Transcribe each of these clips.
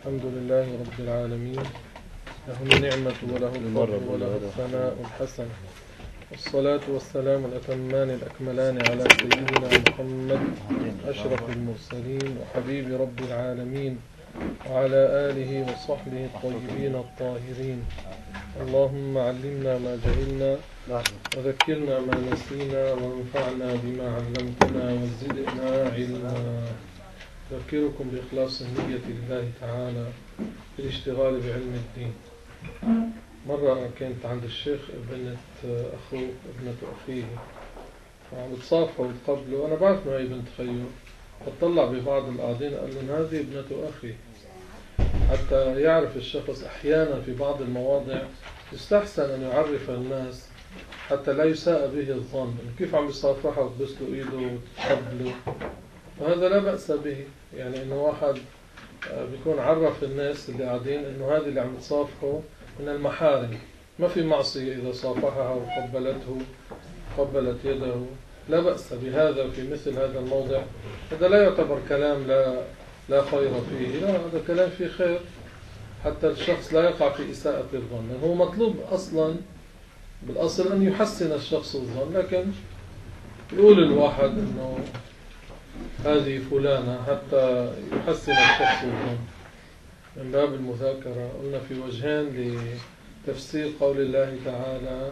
الحمد لله رب العالمين، له النعمة وله الفضل وله الثناء الحسن، والصلاة والسلام الأتمان الأكملان على سيدنا محمد أشرف المرسلين وحبيب رب العالمين وعلى آله وصحبه الطيبين الطاهرين. اللهم علمنا ما جهلنا وذكرنا ما نسينا وانفعنا بما علمتنا وزدنا علما. أذكركم بإخلاص النية لله تعالى في الاشتغال بعلم الدين. مرة كانت عند الشيخ ابنة أخيه، فعم تصافحوا وتقبلوا، وأنا بعرف إنه هي بنت خيو، فطلع ببعض القاعدين قال لهم هذه ابنة أخي، حتى يعرف الشخص. أحيانا في بعض المواضع يستحسن أن يعرف الناس حتى لا يساء به الظن، كيف عم يصافحه وتبسلوا إيده وتقبلوا، وهذا لا بأس به. يعني إنه واحد بيكون عرف الناس اللي قاعدين إنه هذه اللي عم تصافحه من المحارم، ما في معصية إذا صافحها وقبلته قبلت يده، لا بأس بهذا. في مثل هذا الموضع هذا لا يعتبر كلام لا خير فيه، لا، هذا كلام فيه خير حتى الشخص لا يقع في إساءة الظن. هو مطلوب أصلا بالأصل أن يحسن الشخص الظن، لكن يقول الواحد إنه هذه فلانة حتى يحسن الشخص الظن من باب المذاكرة. قلنا في وجهان لتفسير قول الله تعالى: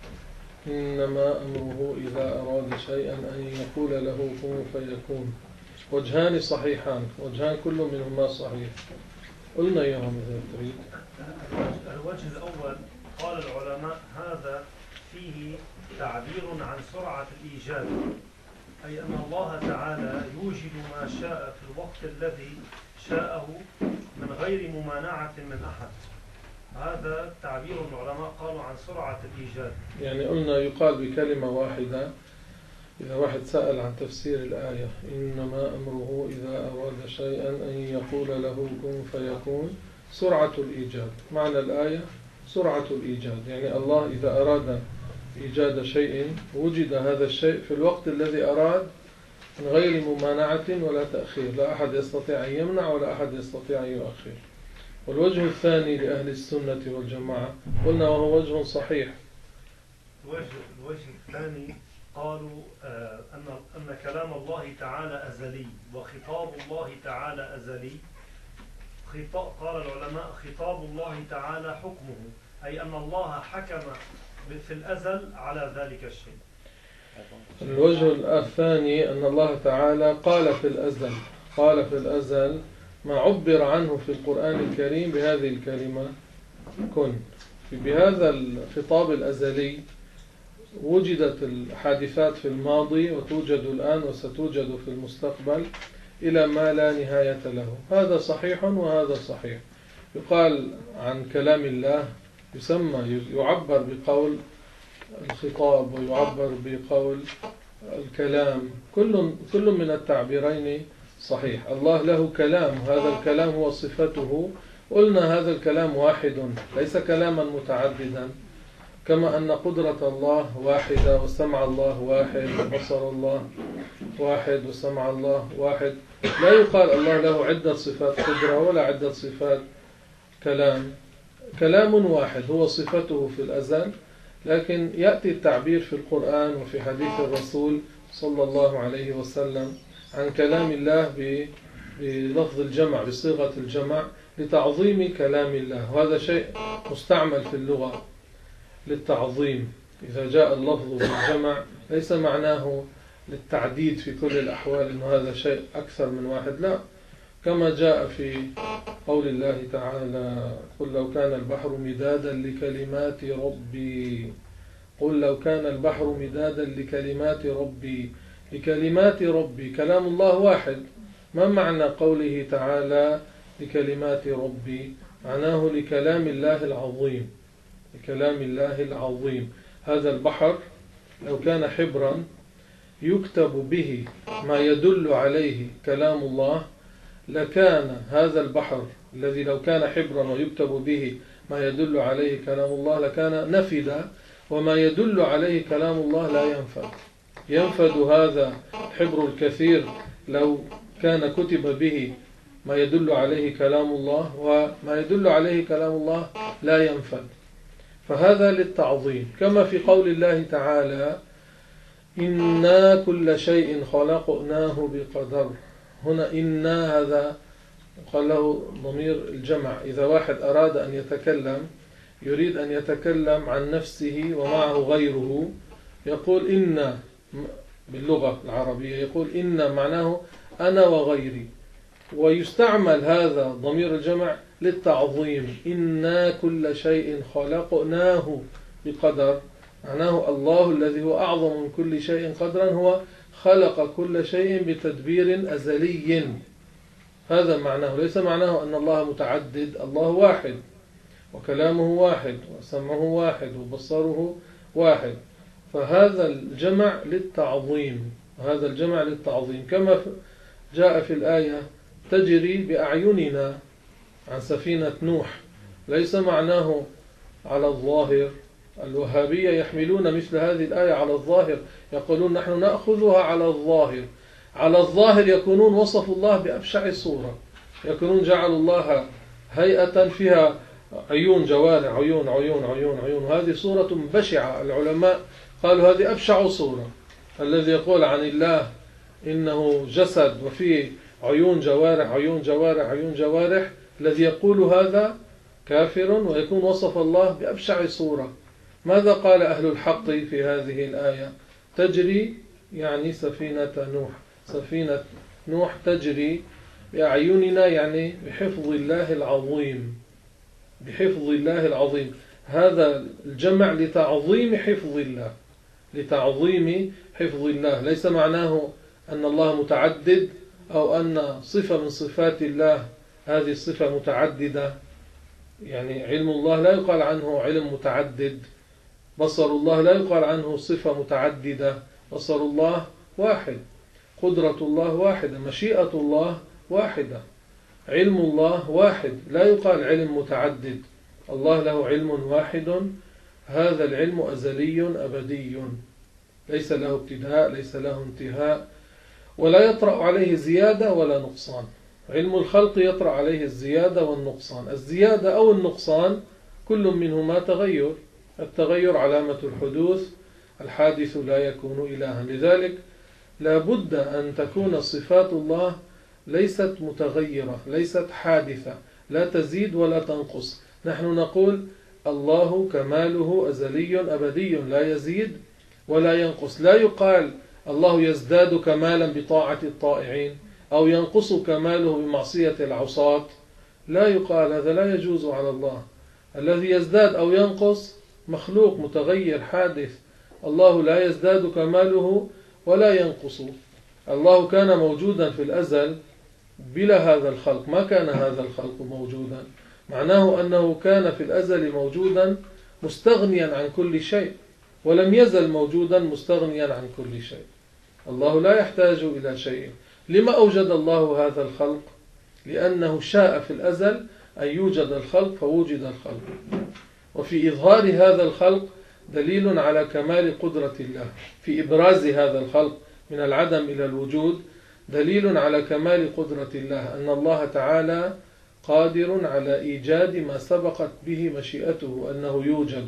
إنما أمره إذا أراد شيئا أن يقول له كن فيكون. وجهان صحيحان، وجهان كل منهما صحيح. قلنا إياهم إذا تريد. الوجه الأول قال العلماء هذا فيه تعبير عن سرعة الإيجاد، أي أن الله تعالى يوجد ما شاء في الوقت الذي شاءه من غير ممانعة من أحد. هذا تعبير العلماء قالوا عن سرعة الإيجاد. يعني قلنا يقال بكلمة واحدة إذا واحد سأل عن تفسير الآية: إنما أمره إذا أراد شيئا أن يقول له كن فيكون، سرعة الإيجاد. معنى الآية سرعة الإيجاد، يعني الله إذا أراد إيجاد شيء وجد هذا الشيء في الوقت الذي أراد من غير ممانعة ولا تأخير، لا أحد يستطيع أن يمنع ولا أحد يستطيع أن يؤخر. والوجه الثاني لأهل السنة والجماعة قلنا وهو وجه صحيح. الوجه الثاني قالوا أن كلام الله تعالى أزلي وخطاب الله تعالى أزلي. قال العلماء خطاب الله تعالى حكمه، أي أن الله حكم في الأزل على ذلك الشيء. الوجه الثاني أن الله تعالى قال في الأزل ما عبر عنه في القرآن الكريم بهذه الكلمة كن. بهذا الخطاب الأزلي وجدت الحادثات في الماضي وتوجد الآن وستوجد في المستقبل إلى ما لا نهاية له. هذا صحيح وهذا صحيح. يقال عن كلام الله يعبر بقول الخطاب ويعبر بقول الكلام، كل من التعبيرين صحيح. الله له كلام، هذا الكلام هو صفته. قلنا هذا الكلام واحد ليس كلاما متعددا، كما أن قدرة الله واحدة وسمع الله واحد وبصر الله واحد وسمع الله واحد. لا يقال الله له عدة صفات قدرة ولا عدة صفات كلام واحد هو صفته في الأزل. لكن يأتي التعبير في القرآن وفي حديث الرسول صلى الله عليه وسلم عن كلام الله بلفظ الجمع، بصيغة الجمع، لتعظيم كلام الله. وهذا شيء مستعمل في اللغة للتعظيم. إذا جاء اللفظ بالجمع ليس معناه للتعديد في كل الأحوال إنه هذا شيء أكثر من واحد، لا، كما جاء في قول الله تعالى: قل لو كان البحر مدادا لكلمات ربي. قل لو كان البحر مدادا لكلمات ربي. لكلمات ربي كلام الله واحد. ما معنى قوله تعالى لكلمات ربي؟ معناه لكلام الله العظيم، لكلام الله العظيم. هذا البحر لو كان حبرا يكتب به ما يدل عليه كلام الله، لكان هذا البحر الذي لو كان حبرا ويكتب به ما يدل عليه كلام الله لكان نفد، وما يدل عليه كلام الله لا ينفد. ينفد هذا الحبر الكثير لو كان كتب به ما يدل عليه كلام الله، وما يدل عليه كلام الله لا ينفد، فهذا للتعظيم. كما في قول الله تعالى إنا كل شيء خلقناه بقدر. هنا إنا هذا قال له ضمير الجمع. إذا واحد أراد أن يتكلم، يريد أن يتكلم عن نفسه ومعه غيره، يقول إنا باللغة العربية، يقول إنا معناه أنا وغيري، ويستعمل هذا ضمير الجمع للتعظيم. إنا كل شيء خلقناه بقدر، معناه الله الذي هو أعظم من كل شيء قدرا هو خلق كل شيء بتدبير أزلي. هذا معناه، ليس معناه أن الله متعدد، الله واحد وكلامه واحد وسمعه واحد وبصره واحد. فهذا الجمع للتعظيم، هذا الجمع للتعظيم. كما جاء في الآية تجري بأعيننا عن سفينة نوح، ليس معناه على الظاهر. الوهابية يحملون مثل هذه الآية على الظاهر، يقولون نحن نأخذها على الظاهر. على الظاهر يكونون وصفوا الله بأبشع صورة، يكونون جعلوا الله هيئة فيها عيون جوارح، عيون عيون عيون عيون، هذه صورة بشعة. العلماء قالوا هذه أبشع صورة. الذي يقول عن الله إنه جسد وفيه عيون جوارح عيون جوارح عيون جوارح، الذي يقول هذا كافر ويكون وصف الله بأبشع صورة. ماذا قال أهل الحق في هذه الآية؟ تجري يعني سفينة نوح، سفينة نوح تجري بأعيننا، يعني بحفظ الله العظيم، بحفظ الله العظيم. هذا الجمع لتعظيم حفظ الله، لتعظيم حفظ الله. ليس معناه أن الله متعدد أو أن صفة من صفات الله هذه الصفة متعددة. يعني علم الله لا يقال عنه علم متعدد، بصر الله لا يقال عنه صفة متعددة، بصر الله واحد، قدرة الله واحدة، مشيئة الله واحدة، علم الله واحد، لا يقال علم متعدد. الله له علم واحد، هذا العلم أزلي أبدي، ليس له ابتداء ليس له انتهاء، ولا يطرأ عليه زيادة ولا نقصان. علم الخلق يطرأ عليه الزيادة والنقصان. الزيادة أو النقصان كل منهما تغير، التغير علامة الحدوث، الحادث لا يكون إلها. لذلك لا بد أن تكون صفات الله ليست متغيرة، ليست حادثة، لا تزيد ولا تنقص. نحن نقول الله كماله أزلي أبدي لا يزيد ولا ينقص. لا يقال الله يزداد كمالا بطاعة الطائعين أو ينقص كماله بمعصية العصاة، لا يقال هذا، لا يجوز على الله. الذي يزداد أو ينقص مخلوق متغير حادث، الله لا يزداد كماله ولا ينقص. الله كان موجودا في الأزل بلا هذا الخلق، ما كان هذا الخلق موجودا، معناه أنه كان في الأزل موجودا مستغنيا عن كل شيء، ولم يزل موجودا مستغنيا عن كل شيء. الله لا يحتاج إلى شيء. لما أوجد الله هذا الخلق؟ لأنه شاء في الأزل أن يوجد الخلق فوجد الخلق. وفي إظهار هذا الخلق دليل على كمال قدرة الله، في إبراز هذا الخلق من العدم إلى الوجود دليل على كمال قدرة الله، أن الله تعالى قادر على إيجاد ما سبقت به مشيئته أنه يوجد.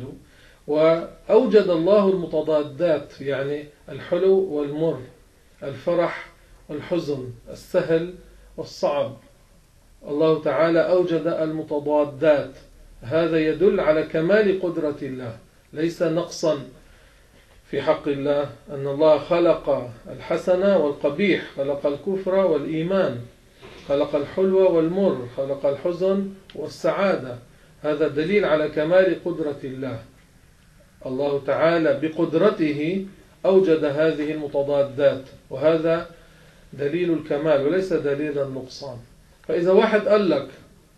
وأوجد الله المتضادات، يعني الحلو والمر، الفرح والحزن، السهل والصعب. الله تعالى أوجد المتضادات، هذا يدل على كمال قدرة الله، ليس نقصا في حق الله. أن الله خلق الحسن والقبيح، خلق الكفر والإيمان، خلق الحلو والمر، خلق الحزن والسعادة، هذا دليل على كمال قدرة الله. الله تعالى بقدرته أوجد هذه المتضادات، وهذا دليل الكمال وليس دليل النقصان. فإذا واحد قال لك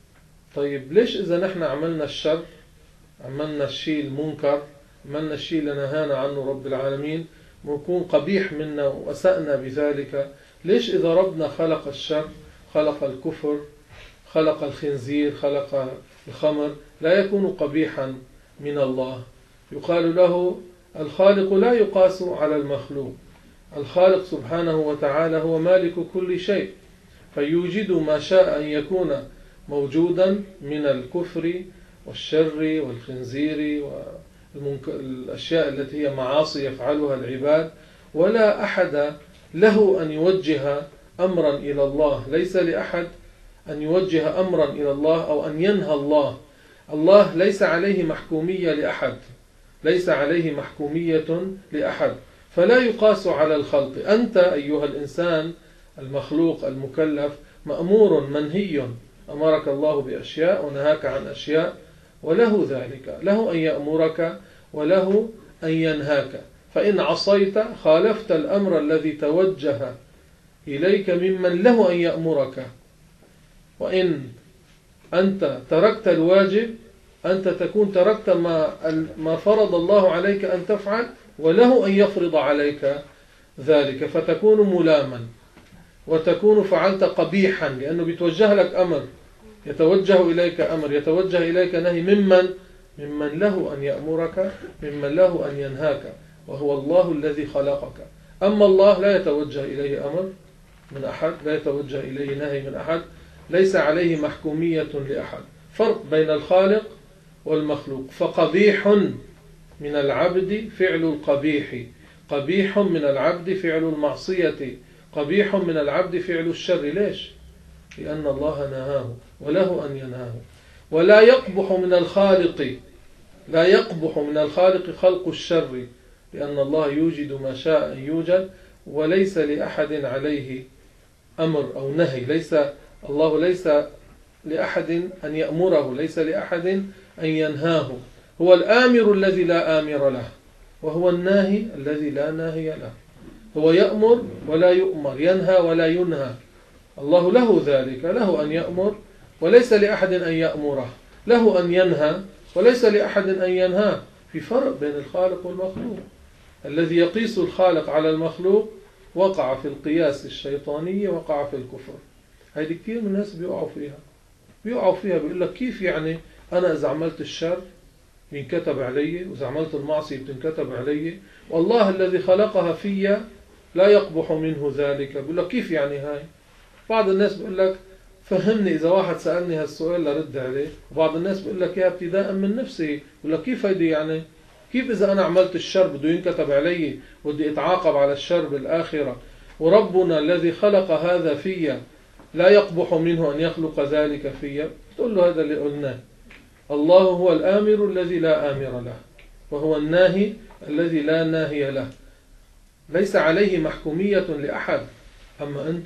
طيب ليش إذا نحن عملنا الشر، عملنا الشيء المنكر، عملنا الشيء اللي نهانا عنه رب العالمين ونكون قبيح منا وأسأنا بذلك، ليش إذا ربنا خلق الشر، خلق الكفر، خلق الخنزير، خلق الخمر، لا يكون قبيحا من الله؟ يقال له الخالق لا يقاس على المخلوق. الخالق سبحانه وتعالى هو مالك كل شيء، فيوجد ما شاء أن يكون موجودا من الكفر والشر والخنزير والأشياء التي هي معاصي يفعلها العباد، ولا أحد له أن يوجه أمرا إلى الله، ليس لأحد أن يوجه أمرا إلى الله أو أن ينهى الله. الله ليس عليه محكومية لأحد، ليس عليه محكومية لأحد، فلا يقاس على الخلق. أنت أيها الإنسان المخلوق المكلف مأمور منهي، أمرك الله بأشياء ونهاك عن أشياء، وله ذلك، له أن يأمرك وله أن ينهاك. فإن عصيت خالفت الأمر الذي توجه إليك ممن له أن يأمرك، وإن أنت تركت الواجب أنت تكون تركت ما فرض الله عليك أن تفعل، وله أن يفرض عليك ذلك، فتكون ملاما وتكون فعلت قبيحا، لأنه بيتوجه لك أمر، يتوجه إليك أمر، يتوجه إليك نهي ممن له أن يأمرك، ممن له أن ينهاك، وهو الله الذي خلقك. أما الله لا يتوجه إليه أمر من أحد، لا يتوجه إليه نهي من أحد، ليس عليه محكومية لأحد. فرق بين الخالق والمخلوق. فقبيح من العبد فعل القبيح، قبيح من العبد فعل المعصية، قبيح من العبد فعل الشر. ليش؟ لأن الله نهاه وله أن ينهاه. ولا يقبح من الخالق، لا يقبح من الخالق خلق الشر، لأن الله يوجد ما شاء أن يوجد، وليس لأحد عليه أمر أو نهي. الله ليس لأحد أن يأمره، ليس لأحد أن ينهاه. هو الآمر الذي لا آمر له، وهو الناهي الذي لا ناهي له. هو يأمر ولا يؤمر، ينهى ولا ينهى. الله له ذلك، له أن يأمر وليس لأحد أن يأمره، له أن ينهى وليس لأحد أن ينهى. في فرق بين الخالق والمخلوق. الذي يقيس الخالق على المخلوق وقع في القياس الشيطاني، وقع في الكفر. هذه كثير من الناس بيقعوا فيها. بيقول لك كيف يعني أنا إذا عملت الشر ينكتب علي، وإذا عملت المعصية بتنكتب علي، والله الذي خلقها فيا لا يقبح منه ذلك. بيقول لك كيف يعني هاي؟ بعض الناس بيقول لك فهمني، إذا واحد سألني هالسؤال لرد عليه. وبعض الناس بيقول لك يا ابتداء من نفسي، بيقول لك كيف هيدي يعني؟ كيف إذا أنا عملت الشر بده ينكتب علي، ودي أتعاقب على الشر بالآخرة، وربنا الذي خلق هذا فيا لا يقبح منه أن يخلق ذلك فيا؟ تقول له هذا اللي قلناه. الله هو الآمر الذي لا آمر له، وهو الناهي الذي لا ناهي له، ليس عليه محكومية لأحد. أما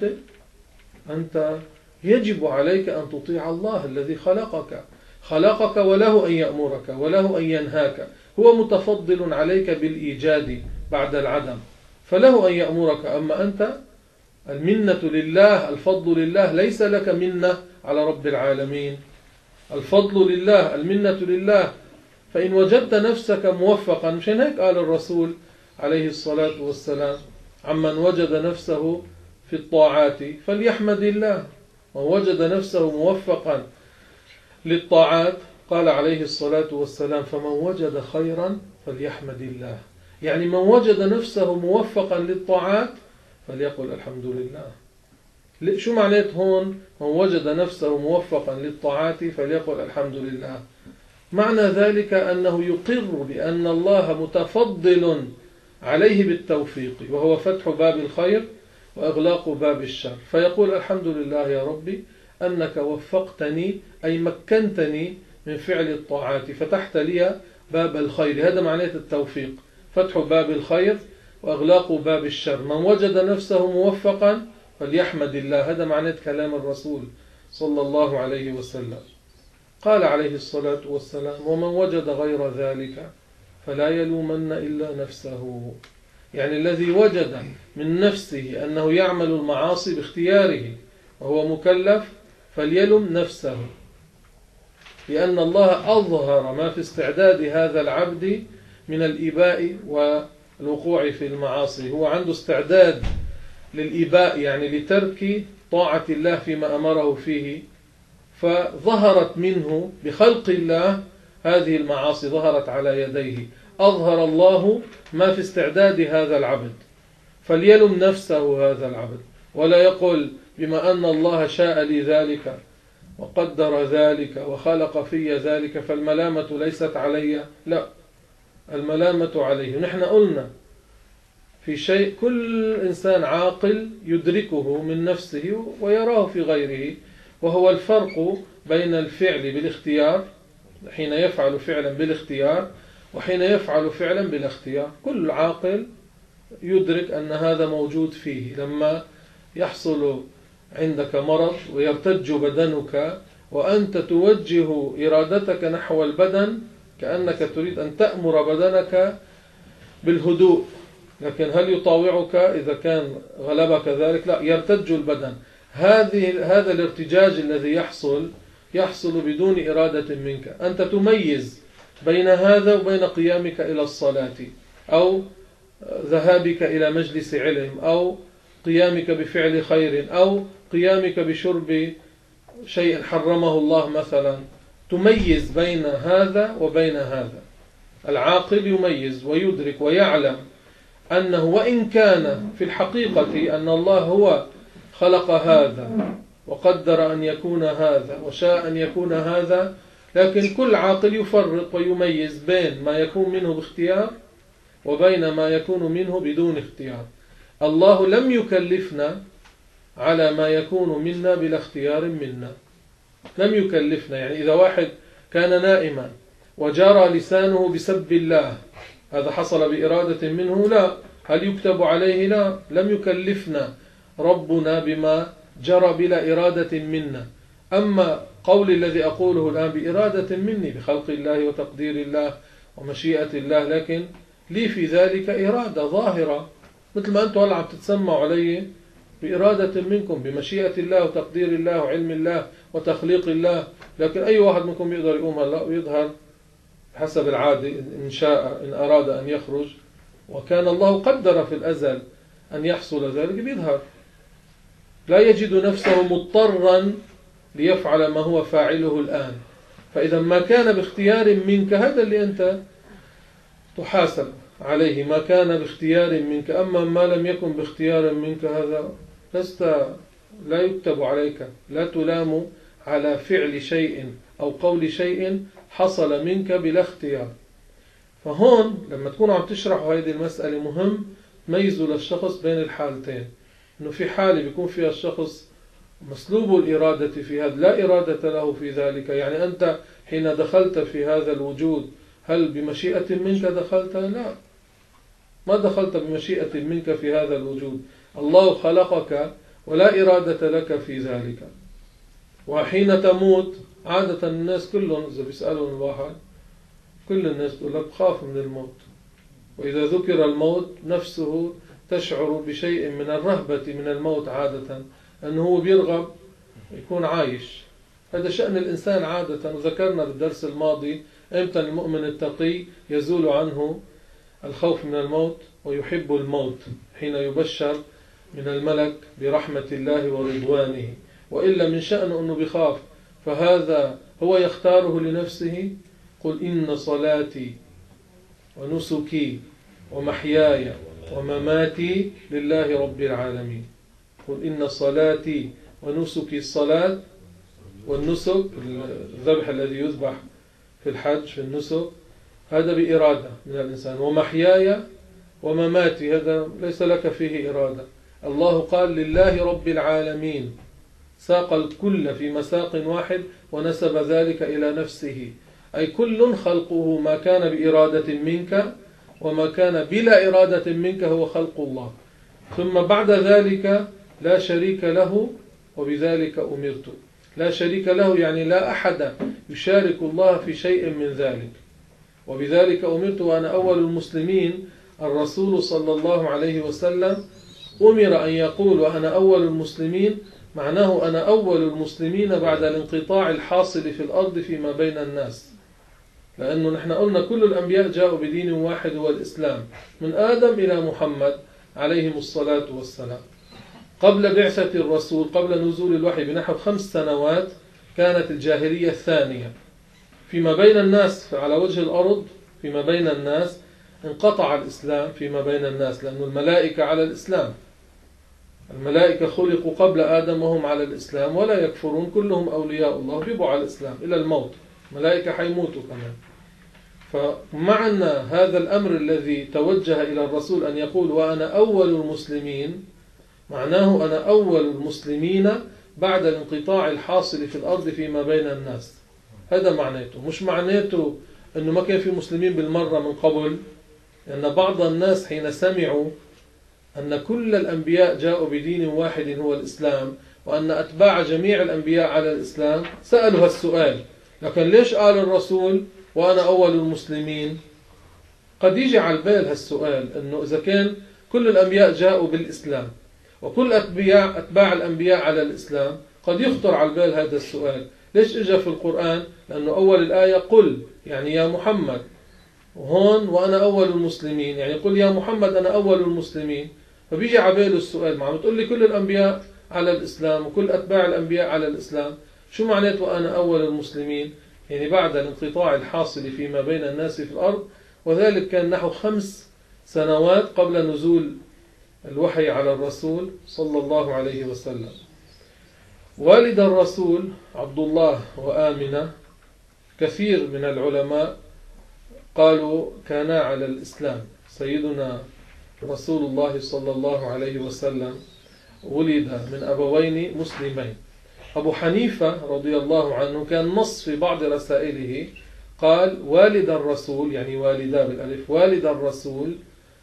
أنت يجب عليك أن تطيع الله الذي خلقك وله أن يأمرك وله أن ينهاك. هو متفضل عليك بالإيجاد بعد العدم، فله أن يأمرك. أما أنت المنة لله، الفضل لله، ليس لك منة على رب العالمين. الفضل لله، المنة لله. فإن وجدت نفسك موفقا، مشان هيك قال الرسول عليه الصلاة والسلام عمن وجد نفسه في الطاعات فليحمد الله. ووجد نفسه موفقا للطاعات قال عليه الصلاة والسلام فمن وجد خيرا فليحمد الله. يعني من وجد نفسه موفقا للطاعات فليقل الحمد لله. شو معنات هون من وجد نفسه موفقا للطاعات فليقل الحمد لله؟ معنى ذلك أنه يقر بأن الله متفضل عليه بالتوفيق، وهو فتح باب الخير وإغلاق باب الشر، فيقول الحمد لله يا ربي أنك وفقتني، أي مكنتني من فعل الطاعات، فتحت لي باب الخير. هذا معناه التوفيق، فتح باب الخير وإغلاق باب الشر. من وجد نفسه موفقا فليحمد الله، هذا معناه كلام الرسول صلى الله عليه وسلم. قال عليه الصلاة والسلام ومن وجد غير ذلك فلا يلومن إلا نفسه. يعني الذي وجد من نفسه أنه يعمل المعاصي باختياره وهو مكلف فليلم نفسه، لأن الله أظهر ما في استعداد هذا العبد من الإباء والوقوع في المعاصي. هو عنده استعداد للإباء، يعني لترك طاعة الله فيما أمره فيه، فظهرت منه بخلق الله هذه المعاصي، ظهرت على يديه. أظهر الله ما في استعداد هذا العبد، فليلم نفسه هذا العبد، ولا يقول بما أن الله شاء لي ذلك وقدر ذلك وخلق في ذلك فالملامة ليست علي، لا، الملامة عليه. نحن قلنا في شيء كل إنسان عاقل يدركه من نفسه ويراه في غيره، وهو الفرق بين الفعل بالاختيار حين يفعل فعلا بالاختيار وحين يفعل فعلا بلا اختيار. كل عاقل يدرك أن هذا موجود فيه. لما يحصل عندك مرض ويرتج بدنك وأنت توجه إرادتك نحو البدن كأنك تريد أن تأمر بدنك بالهدوء، لكن هل يطاوعك إذا كان غلبك ذلك؟ لا، يرتج البدن. هذا الارتجاج الذي يحصل بدون إرادة منك. أنت تميز بين هذا وبين قيامك إلى الصلاة أو ذهابك إلى مجلس علم أو قيامك بفعل خير أو قيامك بشرب شيء حرمه الله مثلا. تميز بين هذا وبين هذا. العاقل يميز ويدرك ويعلم أنه وإن كان في الحقيقة أن الله هو خلق هذا وقدر أن يكون هذا وشاء أن يكون هذا، لكن كل عاقل يفرق ويميز بين ما يكون منه باختيار وبين ما يكون منه بدون اختيار. الله لم يكلفنا على ما يكون منا بلا اختيار منا، لم يكلفنا. يعني إذا واحد كان نائما وجرى لسانه بسب الله، هذا حصل بإرادة منه؟ لا. هل يكتب عليه؟ لا. لم يكلفنا ربنا بما جرى بلا إرادة منا. أما قولي الذي أقوله الآن بإرادة مني، بخلق الله وتقدير الله ومشيئة الله، لكن لي في ذلك إرادة ظاهرة، مثل ما أنتم هلا عم تتسمعوا علي بإرادة منكم، بمشيئة الله وتقدير الله وعلم الله وتخليق الله. لكن أي واحد منكم يقدر يقوم هلا ويظهر حسب العادة إن شاء، إن أراد أن يخرج، وكان الله قدر في الأزل أن يحصل ذلك، بيظهر لا يجد نفسه مضطرا ليفعل ما هو فاعله الآن. فإذا ما كان باختيار منك هذا اللي أنت تحاسب عليه، ما كان باختيار منك. أما ما لم يكن باختيار منك هذا لا يكتب عليك، لا تلام على فعل شيء أو قول شيء حصل منك بلا اختيار. فهون لما تكونوا عم تشرحوا هذه المسألة مهم تميزوا للشخص بين الحالتين، إنه في حالة بيكون فيها الشخص مسلوب الإرادة في هذا، لا إرادة له في ذلك. يعني أنت حين دخلت في هذا الوجود هل بمشيئة منك دخلت؟ لا، ما دخلت بمشيئة منك في هذا الوجود. الله خلقك ولا إرادة لك في ذلك. وحين تموت عادة الناس كلهم إذا بيسألون الواحد كل الناس تقول لك خاف من الموت، وإذا ذكر الموت نفسه تشعر بشيء من الرهبة من الموت عادة، أنه هو بيرغب يكون عايش. هذا شأن الإنسان عادة. وذكرنا بالدرس الماضي إمتى المؤمن التقي يزول عنه الخوف من الموت ويحب الموت، حين يبشر من الملك برحمة الله ورضوانه. وإلا من شأنه أنه بخاف، فهذا هو يختاره لنفسه. قل إن صلاتي ونسكي ومحياي ومماتي لله رب العالمين. قل إن صلاتي ونسكي، الصلاة والنسك الذبح الذي يذبح في الحج في النسك هذا بإرادة من الإنسان، ومحياي ومماتي هذا ليس لك فيه إرادة. الله قال لله رب العالمين، ساق الكل في مساق واحد ونسب ذلك إلى نفسه، أي كل خلقه ما كان بإرادة منك وما كان بلا إرادة منك هو خلق الله. ثم بعد ذلك لا شريك له وبذلك أمرت. لا شريك له يعني لا أحد يشارك الله في شيء من ذلك. وبذلك أمرت وأنا أول المسلمين. الرسول صلى الله عليه وسلم أمر أن يقول وأنا أول المسلمين، معناه أنا أول المسلمين بعد الانقطاع الحاصل في الأرض فيما بين الناس. لأنه نحن قلنا كل الأنبياء جاءوا بدين واحد هو الإسلام، من آدم إلى محمد عليهم الصلاة والسلام. قبل بعثة الرسول، قبل نزول الوحي بنحو 5 سنوات كانت الجاهلية الثانية فيما بين الناس على وجه الأرض. فيما بين الناس انقطع الإسلام فيما بين الناس، لأن الملائكة على الإسلام. الملائكة خلقوا قبل آدم وهم على الإسلام ولا يكفرون، كلهم أولياء الله بيبقوا على الإسلام إلى الموت. ملائكة حيموتوا كمان. فمعنى هذا الأمر الذي توجه إلى الرسول أن يقول وأنا أول المسلمين، معناه أنا أول المسلمين بعد الانقطاع الحاصل في الأرض فيما بين الناس. هذا معناته، مش معناته أنه ما كان في مسلمين بالمرة من قبل، لأن بعض الناس حين سمعوا أن كل الأنبياء جاءوا بدين واحد هو الإسلام، وأن أتباع جميع الأنبياء على الإسلام، سألوا السؤال: لكن ليش قال الرسول وأنا أول المسلمين؟ قد يجي على البال هالسؤال، أنه إذا كان كل الأنبياء جاءوا بالإسلام وكل أتباع الأنبياء على الإسلام، قد يخطر على البال هذا السؤال: ليش إجا في القرآن؟ لأنه أول الآية قل، يعني يا محمد، وهون وأنا أول المسلمين، يعني قل يا محمد أنا أول المسلمين. فبيجي على باله السؤال: ما عم تقول لي كل الأنبياء على الإسلام وكل أتباع الأنبياء على الإسلام، شو معناته وأنا أول المسلمين؟ يعني بعد الانقطاع الحاصل فيما بين الناس في الأرض، وذلك كان نحو 5 سنوات قبل نزول الوحي على الرسول صلى الله عليه وسلم. والد الرسول عبد الله وآمنة، كثير من العلماء قالوا كانا على الإسلام. سيدنا رسول الله صلى الله عليه وسلم ولد من أبوين مسلمين. أبو حنيفة رضي الله عنه كان نص في بعض رسائله قال: والد الرسول، يعني والدا بالألف، والد الرسول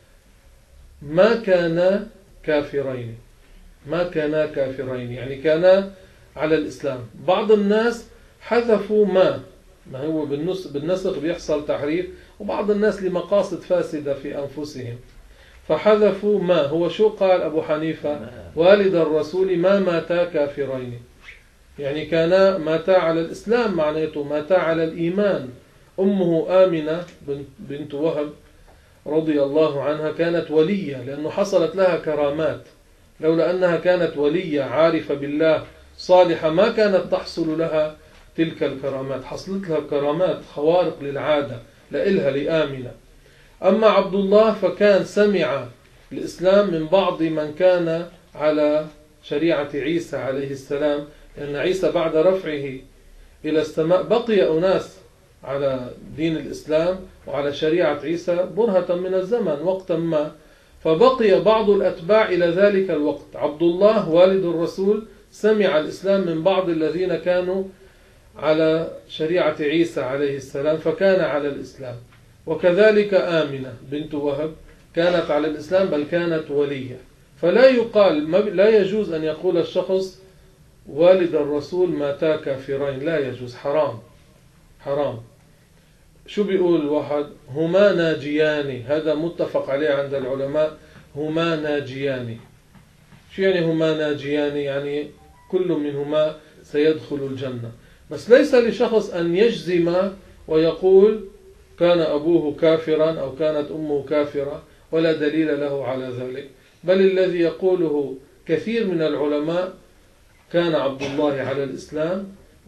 ما كان كافرين، ما كانا كافرين، يعني كانا على الإسلام. بعض الناس حذفوا ما هو بالنسخ بيحصل تحريف، وبعض الناس لمقاصد فاسدة في أنفسهم فحذفوا ما. هو شو قال أبو حنيفة؟ والد الرسول ما ماتا كافرين، يعني كانا ماتا على الإسلام، معناته ماتا على الإيمان. أمه آمنة بنت وهب رضي الله عنها كانت ولية، لأنه حصلت لها كرامات. لولا أنها كانت ولية عارفة بالله صالحة ما كانت تحصل لها تلك الكرامات. حصلت لها كرامات خوارق للعادة لإلها لآمنة. أما عبد الله فكان سمع الإسلام من بعض من كان على شريعة عيسى عليه السلام، لأن عيسى بعد رفعه إلى السماء بقي أناس على دين الإسلام وعلى شريعة عيسى برهة من الزمن وقتا ما، فبقي بعض الأتباع إلى ذلك الوقت. عبد الله والد الرسول سمع الإسلام من بعض الذين كانوا على شريعة عيسى عليه السلام فكان على الإسلام. وكذلك آمنة بنت وهب كانت على الإسلام، بل كانت ولية. فلا يقال، لا يجوز أن يقول الشخص والد الرسول ماتا كافرين، لا يجوز، حرام حرام. شو بيقول واحد؟ هما ناجيان، هذا متفق عليه عند العلماء، هما ناجيان. شو يعني هما ناجيان؟ يعني كل منهما سيدخل الجنة. بس ليس لشخص أن يجزم ويقول كان أبوه كافرا أو كانت أمه كافرة، ولا دليل له على ذلك. بل الذي يقوله كثير من العلماء: كان عبد الله على الإسلام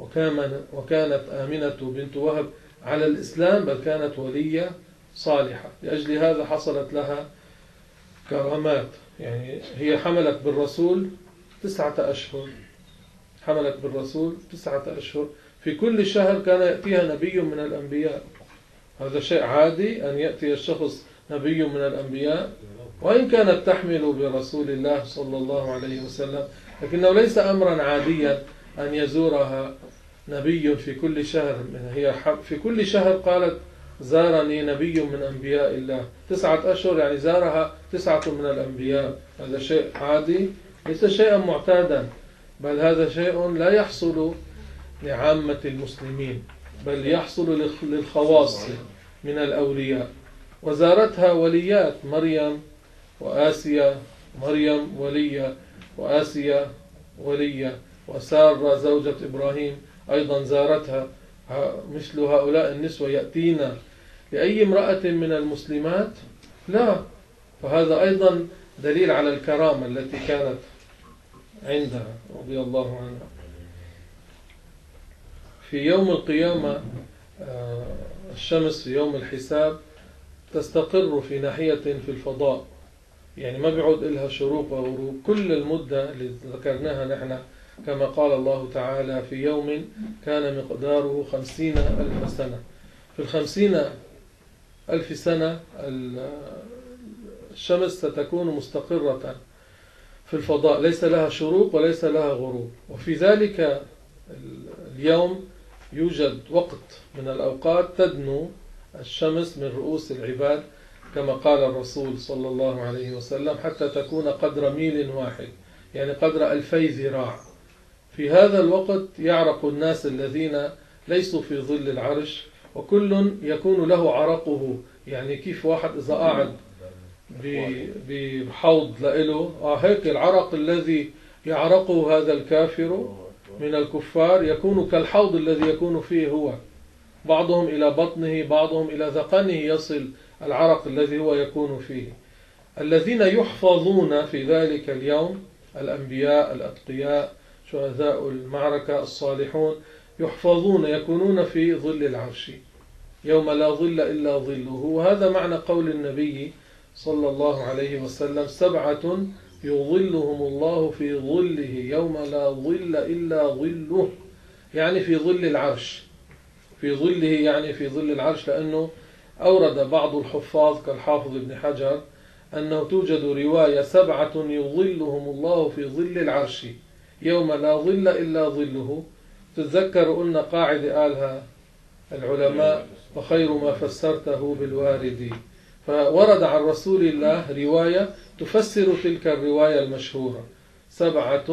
وكانت آمنة بنت وهب على الإسلام، بل كانت ولية صالحة، لأجل هذا حصلت لها كرامات. يعني هي حملت بالرسول 9 أشهر، حملت بالرسول 9 أشهر. في كل شهر كان يأتيها نبي من الأنبياء. هذا شيء عادي أن يأتي الشخص نبي من الأنبياء، وإن كانت تحمل برسول الله صلى الله عليه وسلم، لكنه ليس أمرا عاديا أن يزورها نبي في كل شهر. هي في كل شهر قالت: زارني نبي من أنبياء الله. 9 أشهر يعني زارها 9 من الأنبياء. هذا شيء عادي، ليس شيئا معتادا، بل هذا شيء لا يحصل لعامة المسلمين، بل يحصل للخواص من الأولياء. وزارتها وليات: مريم وآسيا، مريم ولية وآسيا ولية، وسارة زوجة إبراهيم أيضا زارتها. مثل هؤلاء النسوة يأتين لأي امرأة من المسلمات؟ لا. فهذا أيضا دليل على الكرامة التي كانت عندها رضي الله عنها. في يوم القيامة الشمس في يوم الحساب تستقر في ناحية في الفضاء، يعني ما بيعود إلها شروق وغروب. كل المدة اللي ذكرناها نحن كما قال الله تعالى في يوم كان مقداره 50,000 سنة. في 50,000 سنة الشمس ستكون مستقرة في الفضاء، ليس لها شروق وليس لها غروب. وفي ذلك اليوم يوجد وقت من الأوقات تدنو الشمس من رؤوس العباد كما قال الرسول صلى الله عليه وسلم حتى تكون قدر ميل واحد، يعني قدر 2000 ذراع. في هذا الوقت يعرق الناس الذين ليسوا في ظل العرش، وكل يكون له عرقه. يعني كيف واحد إذا قاعد بحوض لإله هيك العرق الذي يعرقه هذا الكافر من الكفار يكون كالحوض الذي يكون فيه هو، بعضهم إلى بطنه بعضهم إلى ذقنه يصل العرق الذي هو يكون فيه. الذين يحفظون في ذلك اليوم الأنبياء الأتقياء شهداء المعركة الصالحون يحفظون يكونون في ظل العرش يوم لا ظل إلا ظله. وهذا معنى قول النبي صلى الله عليه وسلم 7 يظلهم الله في ظله يوم لا ظل إلا ظله، يعني في ظل العرش. في ظله يعني في ظل العرش، لأنه أورد بعض الحفاظ كالحافظ ابن حجر أنه توجد رواية 7 يظلهم الله في ظل العرش يوم لا ظل إلا ظله. تتذكر قلنا قاعدة قالها العلماء وخير ما فسرته بالوارد. فورد عن رسول الله رواية تفسر تلك الرواية المشهورة 7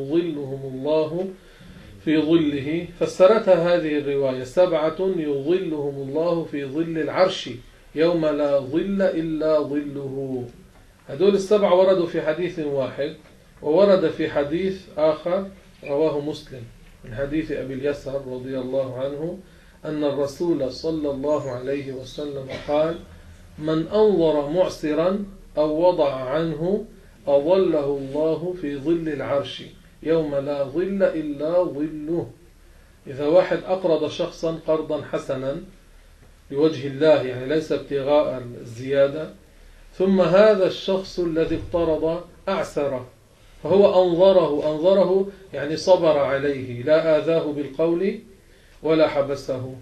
يظلهم الله في ظله، فسرتها هذه الرواية 7 يظلهم الله في ظل العرش يوم لا ظل إلا ظله. هذول 7 وردوا في حديث واحد، وورد في حديث آخر رواه مسلم من حديث أبي اليسر رضي الله عنه أن الرسول صلى الله عليه وسلم قال: من أنظر معسرا أو وضع عنه أظله الله في ظل العرش يوم لا ظل إلا ظله. إذا واحد أقرض شخصا قرضا حسنا لوجه الله، يعني ليس ابتغاء الزيادة، ثم هذا الشخص الذي اقترض أعسره فهو أنظره يعني صبر عليه، لا آذاه بالقول ولا حبسه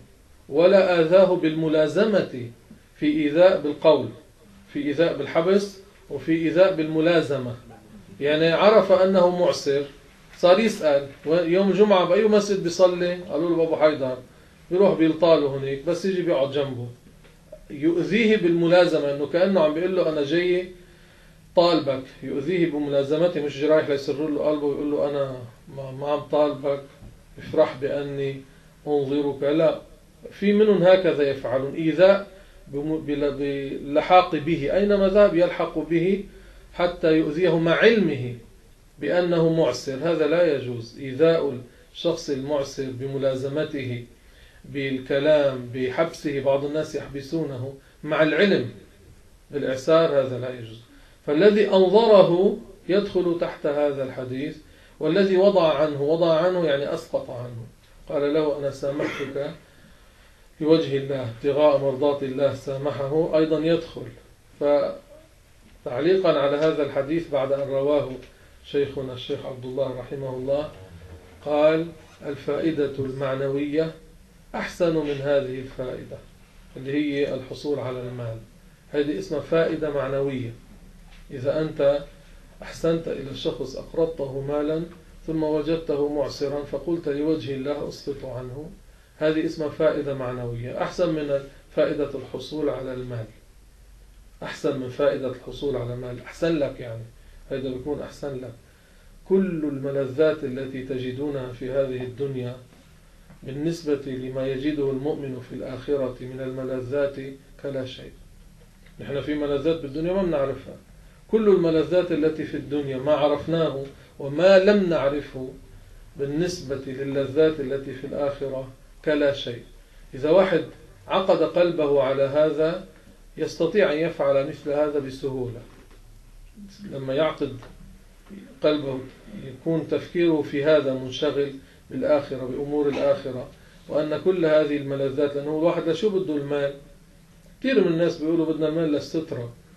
ولا آذاه بالملازمة، في إيذاء بالقول، في إيذاء بالحبس، وفي إيذاء بالملازمة. يعني عرف أنه معسر صار يسأل يوم جمعة بأي مسجد بيصلي، قالوا له بابو حيدر، بيروح بيلطاله هناك، بس يجي بيقعد جنبه يؤذيه بالملازمة، أنه كأنه عم بيقول له أنا جاي طالبك، يؤذيه بملازمته، مش رايح ليسر له قلبه ويقول له أنا ما عم طالبك افرح بأني أنظرك، لا، في منهم هكذا يفعلون، إيذاء باللحاق به، أينما ذهب يلحق به حتى يؤذيه مع علمه بأنه معسر. هذا لا يجوز، إيذاء الشخص المعسر بملازمته بالكلام بحبسه، بعض الناس يحبسونه مع العلم بالإعسار، هذا لا يجوز. فالذي أنظره يدخل تحت هذا الحديث، والذي وضع عنه يعني أسقط عنه، قال له أنا سامحتك لوجه الله ابتغاء مرضات الله، سامحه، أيضا يدخل. فتعليقا على هذا الحديث بعد أن رواه شيخنا الشيخ عبد الله رحمه الله قال: الفائدة المعنوية أحسن من هذه الفائدة اللي هي الحصول على المال. هذه اسمها فائدة معنوية. إذا أنت أحسنت إلى شخص أقرضته مالا ثم وجدته معسرا فقلت لوجه الله أسقط عنه، هذه اسمها فائدة معنوية، أحسن من فائدة الحصول على المال، أحسن من فائدة الحصول على المال، أحسن لك، يعني هذا بيكون أحسن لك. كل الملذات التي تجدونها في هذه الدنيا بالنسبة لما يجده المؤمن في الآخرة من الملذات كلا شيء. نحن في ملذات بالدنيا ما بنعرفها، كل الملذات التي في الدنيا ما عرفناه وما لم نعرفه بالنسبة للذات التي في الآخرة كلا شيء. إذا واحد عقد قلبه على هذا يستطيع أن يفعل مثل هذا بسهولة. لما يعقد قلبه يكون تفكيره في هذا منشغل بالآخرة، بأمور الآخرة، وأن كل هذه الملذات، لأنه الواحد لا شو بده المال. كثير من الناس بيقولوا بدنا المال للسترة،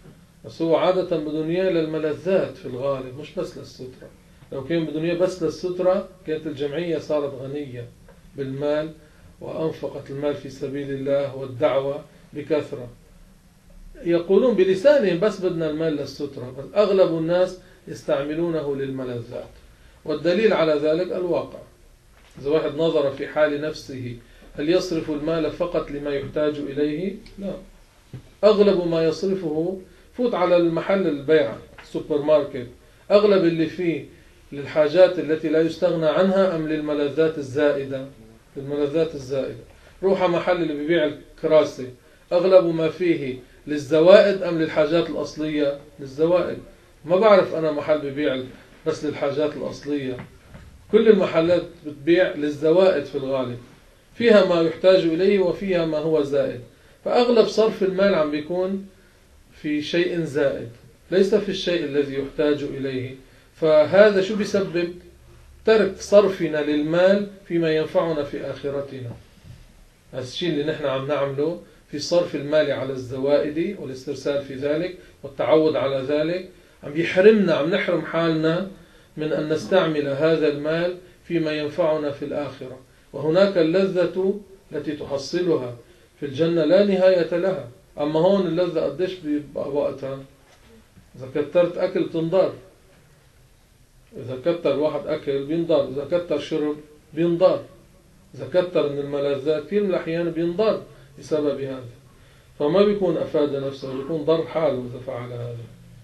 بس هو عادة بدنيا للملذات في الغالب، مش بس للسترة. لو كان بدنيا بس للسترة كانت الجمعية صارت غنية بالمال وأنفقت المال في سبيل الله والدعوة بكثرة. يقولون بلسانهم بس بدنا المال للسترة، بس أغلب الناس يستعملونه للملذات. والدليل على ذلك الواقع. إذا واحد نظر في حال نفسه هل يصرف المال فقط لما يحتاج إليه؟ لا، أغلب ما يصرفه، فوت على المحل البيع السوبر ماركت، أغلب اللي فيه للحاجات التي لا يستغنى عنها أم للملذات الزائدة؟ للملذات الزائدة. روح محل اللي بيبيع الكراسي، أغلب ما فيه للزوائد أم للحاجات الأصلية؟ للزوائد. ما بعرف أنا محل بيبيع بس للحاجات الأصلية، كل المحلات بتبيع للزوائد في الغالب، فيها ما يحتاج إليه وفيها ما هو زائد. فأغلب صرف المال عم بيكون في شيء زائد، ليس في الشيء الذي يحتاج إليه. فهذا شو بيسبب؟ ترك صرفنا للمال فيما ينفعنا في آخرتنا. هذا الشيء اللي نحن عم نعمله في صرف المال على الزوائد والاسترسال في ذلك والتعود على ذلك، عم يحرمنا، عم نحرم حالنا من أن نستعمل هذا المال فيما ينفعنا في الآخرة. وهناك اللذة التي تحصلها في الجنة لا نهاية لها. أما هون اللذة قديش بيبقى وقتها؟ إذا كترت أكل بتنضر، إذا كتر واحد أكل بينضر، إذا كتر شرب بينضر، إذا كتر من الملذات كثير من الأحيان بينضر بسبب هذا. فما بيكون أفاد نفسه، بيكون ضر حاله إذا فعل هذا.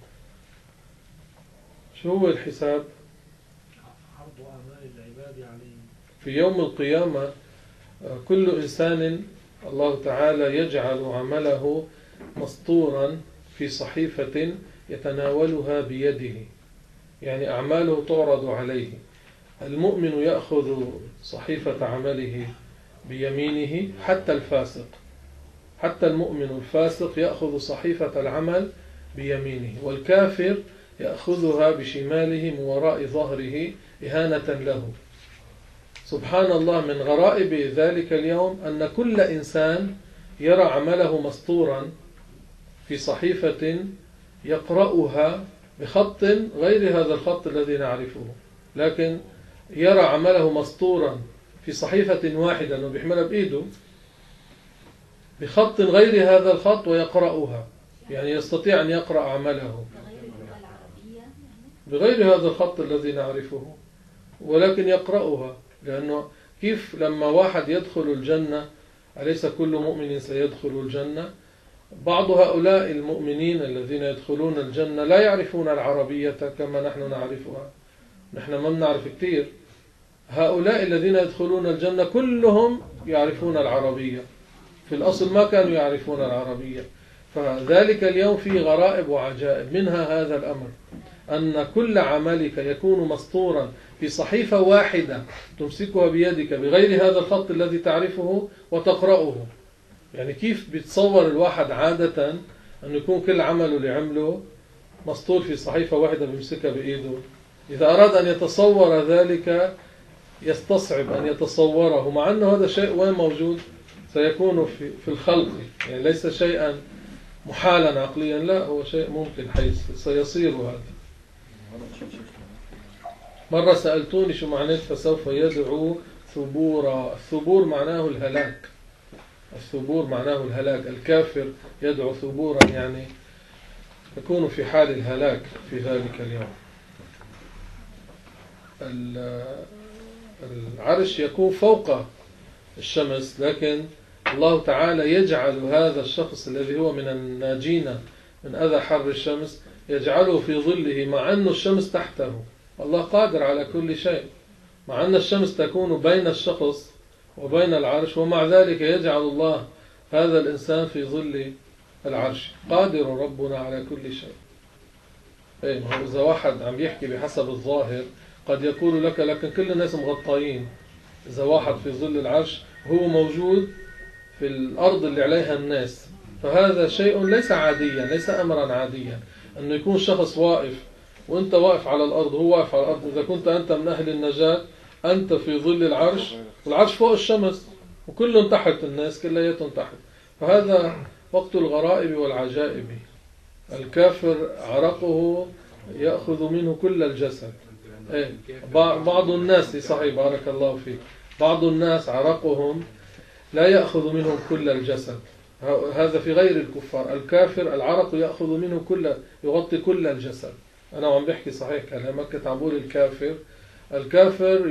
شو هو الحساب؟ عرض أعمال العباد عليه في يوم القيامة كل إنسان الله تعالى يجعل عمله مسطورا في صحيفة يتناولها بيده، يعني أعماله تعرض عليه. المؤمن يأخذ صحيفة عمله بيمينه، حتى الفاسق، حتى المؤمن الفاسق يأخذ صحيفة العمل بيمينه، والكافر يأخذها بشماله من وراء ظهره إهانة له. سبحان الله، من غرائب ذلك اليوم أن كل إنسان يرى عمله مسطورا في صحيفة يقرأها بخط غير هذا الخط الذي نعرفه، لكن يرى عمله مسطورا في صحيفة واحدة أنه بيحملها بإيده بخط غير هذا الخط ويقرأها، يعني يستطيع أن يقرأ عمله بغير هذا الخط الذي نعرفه، ولكن يقرأها. لأنه كيف لما واحد يدخل الجنة، أليس كل مؤمن سيدخل الجنة؟ بعض هؤلاء المؤمنين الذين يدخلون الجنة لا يعرفون العربية كما نحن نعرفها، نحن ما بنعرف كثير. هؤلاء الذين يدخلون الجنة كلهم يعرفون العربية، في الأصل ما كانوا يعرفون العربية. فذلك اليوم فيه غرائب وعجائب، منها هذا الأمر أن كل عملك يكون مسطورا في صحيفة واحدة تمسكها بيدك بغير هذا الخط الذي تعرفه وتقرأه. يعني كيف بيتصور الواحد عادة أن يكون كل عمله اللي عمله مسطور في صحيفة واحدة بيمسكها بإيده؟ إذا أراد أن يتصور ذلك يستصعب أن يتصوره، مع أنه هذا شيء وين موجود؟ سيكون في الخلق، يعني ليس شيئا محالا عقليا، لا، هو شيء ممكن حيث سيصير هذا. مرة سألتوني شو معناه فسوف يدعو ثبورا. الثبور معناه الهلاك، الثبور معناه الهلاك. الكافر يدعو ثبورا يعني يكون في حال الهلاك في ذلك اليوم. العرش يكون فوق الشمس، لكن الله تعالى يجعل هذا الشخص الذي هو من الناجين من أذى حر الشمس يجعله في ظله، مع أن الشمس تحته. الله قادر على كل شيء، مع أن الشمس تكون بين الشخص وبين العرش، ومع ذلك يجعل الله هذا الإنسان في ظل العرش. قادر ربنا على كل شيء. إذا واحد عم يحكي بحسب الظاهر قد يقول لك لكن كل الناس مغطيين. إذا واحد في ظل العرش هو موجود في الأرض اللي عليها الناس، فهذا شيء ليس عاديا، ليس أمرا عاديا أنه يكون شخص واقف وأنت واقف على الأرض، هو واقف على الأرض. إذا كنت أنت من أهل النجاة أنت في ظل العرش، والعرش فوق الشمس وكلهم تحت، الناس كلياتهم تحت. فهذا وقت الغرائب والعجائب. الكافر عرقه يأخذ منه كل الجسد. بعض الناس صحيح بارك الله فيك، بعض الناس عرقهم لا يأخذ منهم كل الجسد، هذا في غير الكفار. الكافر العرق يأخذ منه يغطي كل الجسد. أنا عم بحكي صحيح كلامك، تعبول الكافر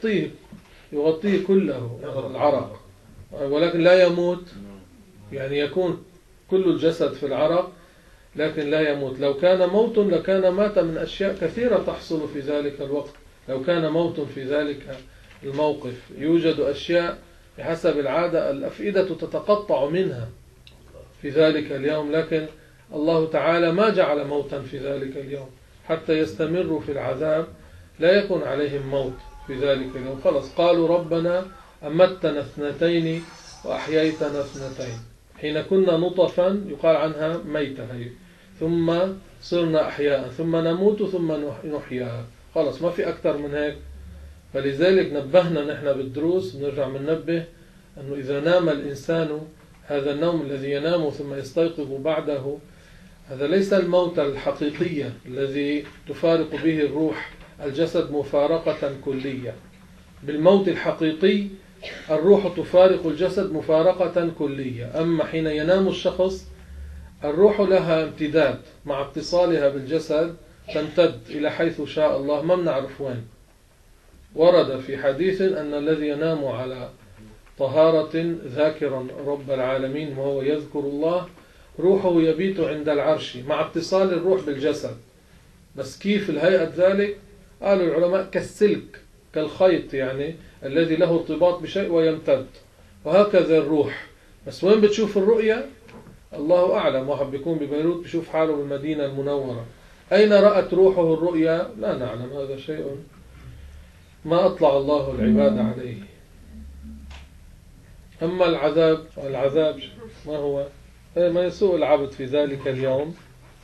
يغطيه كله العرق، ولكن لا يموت، يعني يكون كل الجسد في العرق لكن لا يموت. لو كان موت لكان مات من أشياء كثيرة تحصل في ذلك الوقت. لو كان موت في ذلك الموقف يوجد أشياء بحسب العادة الأفئدة تتقطع منها في ذلك اليوم، لكن الله تعالى ما جعل موتا في ذلك اليوم حتى يستمروا في العذاب، لا يكون عليهم موت في ذلك اليوم. خلص قالوا ربنا أمتنا 2 وأحييتنا 2. حين كنا نطفا يقال عنها ميتة هي، ثم صرنا أحياء، ثم نموت ثم نحيا. خلص ما في أكثر من هيك. فلذلك نبهنا نحن بالدروس، بنرجع مننبه أنه إذا نام الإنسان هذا النوم الذي ينام ثم يستيقظ بعده، هذا ليس الموت الحقيقية الذي تفارق به الروح الجسد مفارقة كلية. بالموت الحقيقي الروح تفارق الجسد مفارقة كلية. أما حين ينام الشخص الروح لها امتداد، مع اتصالها بالجسد تمتد إلى حيث شاء الله، ما بنعرف وين. ورد في حديث أن الذي ينام على طهارة ذاكرا رب العالمين وهو يذكر الله روحه يبيت عند العرش، مع اتصال الروح بالجسد. بس كيف الهيئة ذلك؟ قالوا العلماء كالسلك، كالخيط، يعني الذي له ارتباط بشيء ويمتد، وهكذا الروح. بس وين بتشوف الرؤية؟ الله أعلم. واحد بيكون ببيروت بيشوف حاله بالمدينة المنورة، أين رأت روحه الرؤيا؟ لا نعلم، هذا شيء ما أطلع الله العباد عليه. أما العذاب ما هو؟ ما يسوء العبد في ذلك اليوم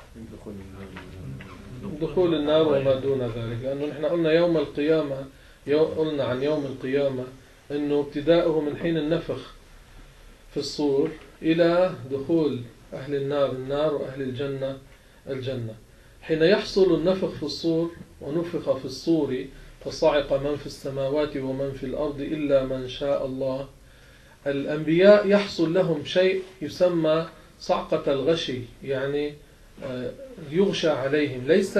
دخول النار وما دون ذلك، لأنه نحن قلنا يوم القيامة، قلنا عن يوم القيامة أنه ابتداؤه من حين النفخ في الصور إلى دخول أهل النار وأهل الجنة. حين يحصل النفخ في الصور ونفخ في الصور فصعق من في السماوات ومن في الأرض إلا من شاء الله. الأنبياء يحصل لهم شيء يسمى صعقة الغشي، يعني يغشى عليهم، ليس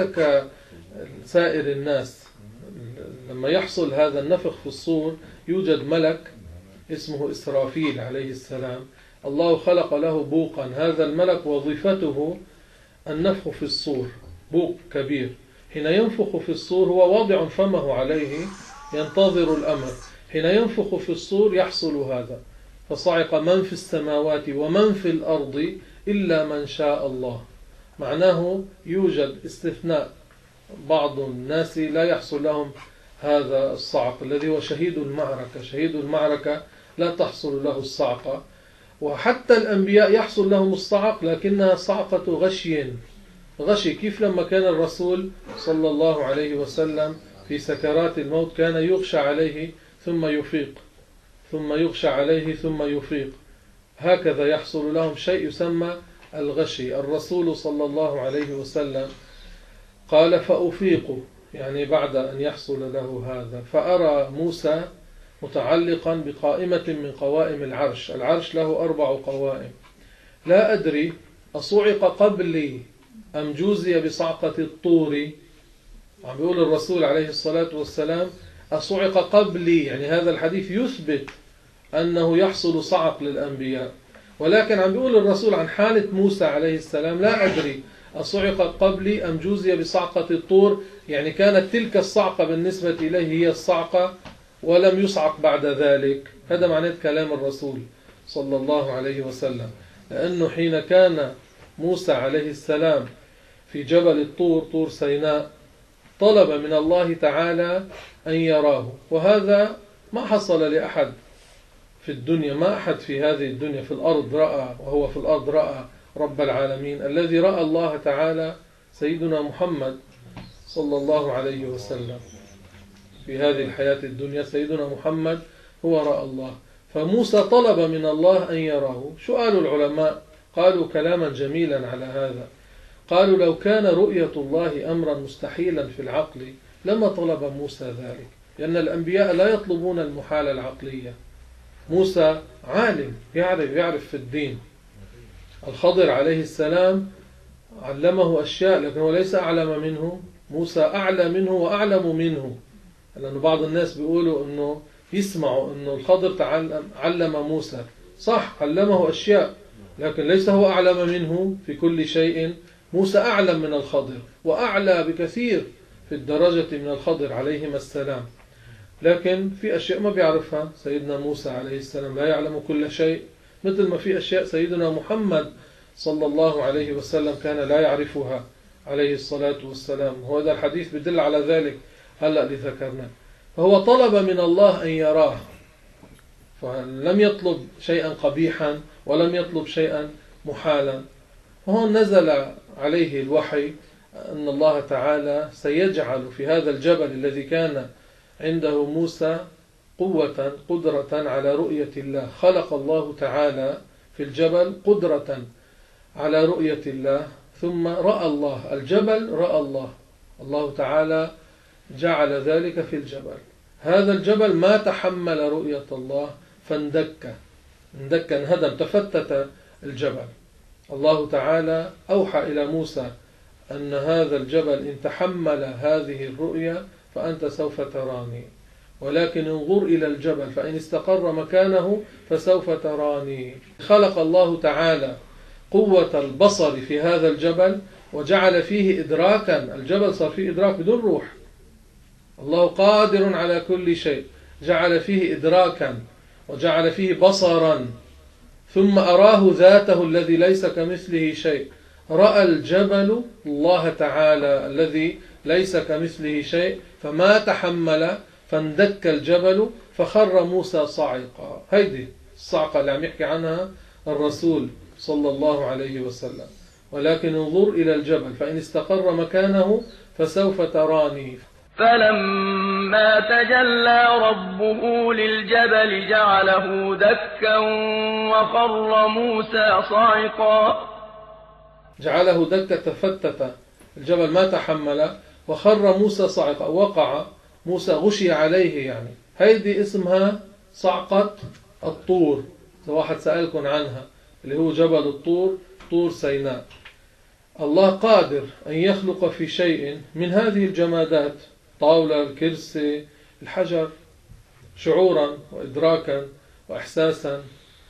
كسائر الناس. لما يحصل هذا النفخ في الصور يوجد ملك اسمه إسرافيل عليه السلام، الله خلق له بوقا. هذا الملك وظيفته النفخ في الصور، بوق كبير. حين ينفخ في الصور هو واضع فمه عليه ينتظر الأمر، حين ينفخ في الصور يحصل هذا، فصعق من في السماوات ومن في الأرض إلا من شاء الله. معناه يوجد استثناء، بعض الناس لا يحصل لهم هذا الصعق الذي هو شهيد المعركة. شهيد المعركة لا تحصل له الصعقة. وحتى الأنبياء يحصل لهم الصعق لكنها صعقة غشي. كيف لما كان الرسول صلى الله عليه وسلم في سكرات الموت كان يغشى عليه ثم يفيق، ثم يغشى عليه ثم يفيق، هكذا يحصل لهم شيء يسمى الغشي. الرسول صلى الله عليه وسلم قال فأفيق، يعني بعد أن يحصل له هذا، فأرى موسى متعلقا بقائمة من قوائم العرش. العرش له 4 قوائم، لا أدري أصعق قبلي أم جوزي بصعقة الطور. عم بيقول الرسول عليه الصلاة والسلام أصعق قبلي، يعني هذا الحديث يثبت أنه يحصل صعق للأنبياء، ولكن عم بيقول الرسول عن حالة موسى عليه السلام لا أدري أصعق قبلي أم جوزي بصعقة الطور، يعني كانت تلك الصعقة بالنسبة إليه هي الصعقة ولم يصعق بعد ذلك. هذا معنى كلام الرسول صلى الله عليه وسلم، لأنه حين كان موسى عليه السلام في جبل الطور، طور سيناء، طلب من الله تعالى أن يراه، وهذا ما حصل لأحد في الدنيا، ما أحد في هذه الدنيا في الأرض رأى، وهو في الأرض رأى رب العالمين. الذي رأى الله تعالى سيدنا محمد صلى الله عليه وسلم في هذه الحياة الدنيا، سيدنا محمد هو رأى الله. فموسى طلب من الله أن يراه. شو قالوا العلماء؟ قالوا كلاما جميلا على هذا، قالوا لو كان رؤية الله أمرا مستحيلا في العقل لما طلب موسى ذلك، لأن الأنبياء لا يطلبون المحال العقلية. موسى عالم يعرف في الدين. الخضر عليه السلام علمه أشياء لكنه ليس أعلم منه. موسى أعلى منه وأعلم منه، لأن بعض الناس بيقولوا أنه يسمعوا أنه الخضر علم موسى. صح، علمه أشياء لكن ليس هو أعلم منه في كل شيء. موسى أعلم من الخضر وأعلى بكثير في الدرجة من الخضر عليهما السلام، لكن في أشياء ما بيعرفها سيدنا موسى عليه السلام، لا يعلم كل شيء، مثل ما في أشياء سيدنا محمد صلى الله عليه وسلم كان لا يعرفها عليه الصلاة والسلام. وهذا الحديث بدل على ذلك هلأ اللي ذكرناه. فهو طلب من الله أن يراه، فلم يطلب شيئا قبيحا ولم يطلب شيئا محالا. فهون نزل عليه الوحي أن الله تعالى سيجعل في هذا الجبل الذي كان عنده موسى قدرة على رؤية الله. خلق الله تعالى في الجبل قدرة على رؤية الله، ثم رأى الله الجبل، رأى الله تعالى جعل ذلك في الجبل. هذا الجبل ما تحمل رؤية الله فاندك، انهدم، تفتت الجبل. الله تعالى أوحى إلى موسى أن هذا الجبل إن تحمل هذه الرؤية فأنت سوف تراني، ولكن انظر إلى الجبل فإن استقر مكانه فسوف تراني. خلق الله تعالى قوة البصر في هذا الجبل وجعل فيه إدراكا. الجبل صار فيه إدراك بدون روح. الله قادر على كل شيء، جعل فيه إدراكا وجعل فيه بصرا، ثم أراه ذاته الذي ليس كمثله شيء. رأى الجبل الله تعالى الذي ليس كمثله شيء فما تحمل فاندك الجبل فخر موسى صاعقا. هيدي الصعقة اللي عم يحكي عنها الرسول صلى الله عليه وسلم. ولكن انظر إلى الجبل فإن استقر مكانه فسوف تراني. فلما تجلى ربه للجبل جعله دكا وخر موسى صاعقا. جعله دكا، تفتت الجبل ما تحمل، وخر موسى صاعقا، وقع موسى، غشي عليه. يعني هيدي اسمها صعقة الطور، إذا واحد سألكم عنها، اللي هو جبل الطور، طور سيناء. الله قادر أن يخلق في شيء من هذه الجمادات، طاولة، الكرسي، الحجر، شعورا وإدراكا وإحساسا،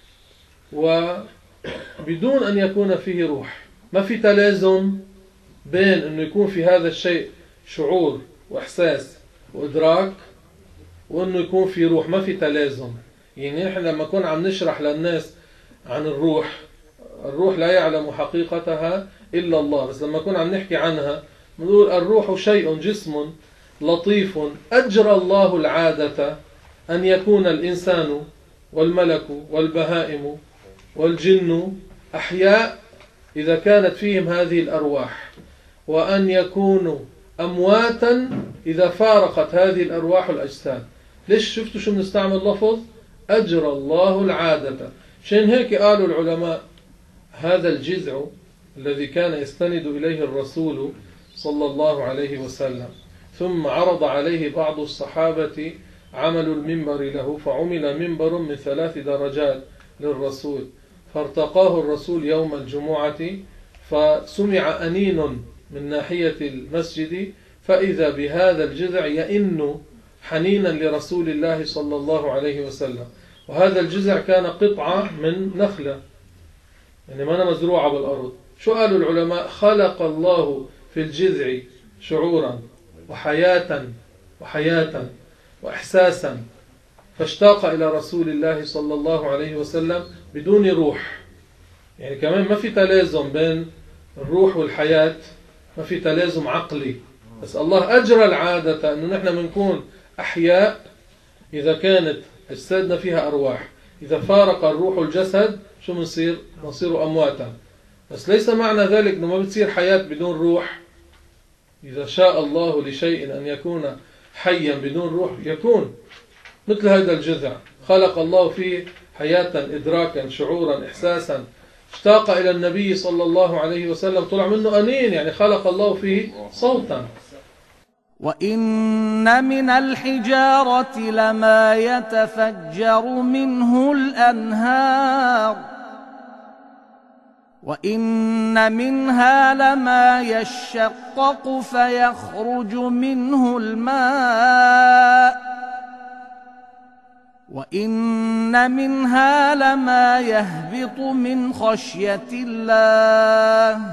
وبدون أن يكون فيه روح. ما في تلازم بين أنه يكون في هذا الشيء شعور وإحساس وإدراك وأنه يكون في روح. ما في تلازم. يعني نحن لما كنا عم نشرح للناس عن الروح لا يعلم حقيقتها إلا الله، بس لما كنا عم نحكي عنها نقول الروح شيء، جسم لطيف أجرى الله العادة أن يكون الإنسان والملك والبهائم والجن أحياء إذا كانت فيهم هذه الأرواح، وأن يكونوا أمواتا إذا فارقت هذه الأرواح الأجساد. ليش؟ شفتوا شو بنستعمل لفظ أجرى الله العادة؟ عشان هيك قالوا العلماء هذا الجذع الذي كان يستند إليه الرسول صلى الله عليه وسلم، ثم عرض عليه بعض الصحابة عمل المنبر له، فعمل منبر من 3 درجات للرسول، فارتقاه الرسول يوم الجمعة، فسمع أنين من ناحية المسجد، فإذا بهذا الجذع يئن حنينا لرسول الله صلى الله عليه وسلم. وهذا الجذع كان قطعة من نخلة، يعني ما مزروعة بالأرض. شو قالوا العلماء؟ خلق الله في الجذع شعورا وحياة وإحساسا، فاشتاق إلى رسول الله صلى الله عليه وسلم بدون روح. يعني كمان ما في تلازم بين الروح والحياة، ما في تلازم عقلي، بس الله أجرى العادة أنه نحن منكون أحياء إذا كانت أجسادنا فيها أرواح، إذا فارق الروح الجسد شو منصير؟ نصير أمواتا. بس ليس معنى ذلك أنه ما بتصير حياة بدون روح. إذا شاء الله لشيء أن يكون حيا بدون روح يكون، مثل هذا الجذع خلق الله فيه حياة، إدراكا، شعورا، إحساسا، اشتاق إلى النبي صلى الله عليه وسلم، طلع منه أنين، يعني خلق الله فيه صوتا. وإن من الحجارة لما يتفجر منه الأنهار وإن منها لما يشقق فيخرج منه الماء وإن منها لما يهبط من خشية الله.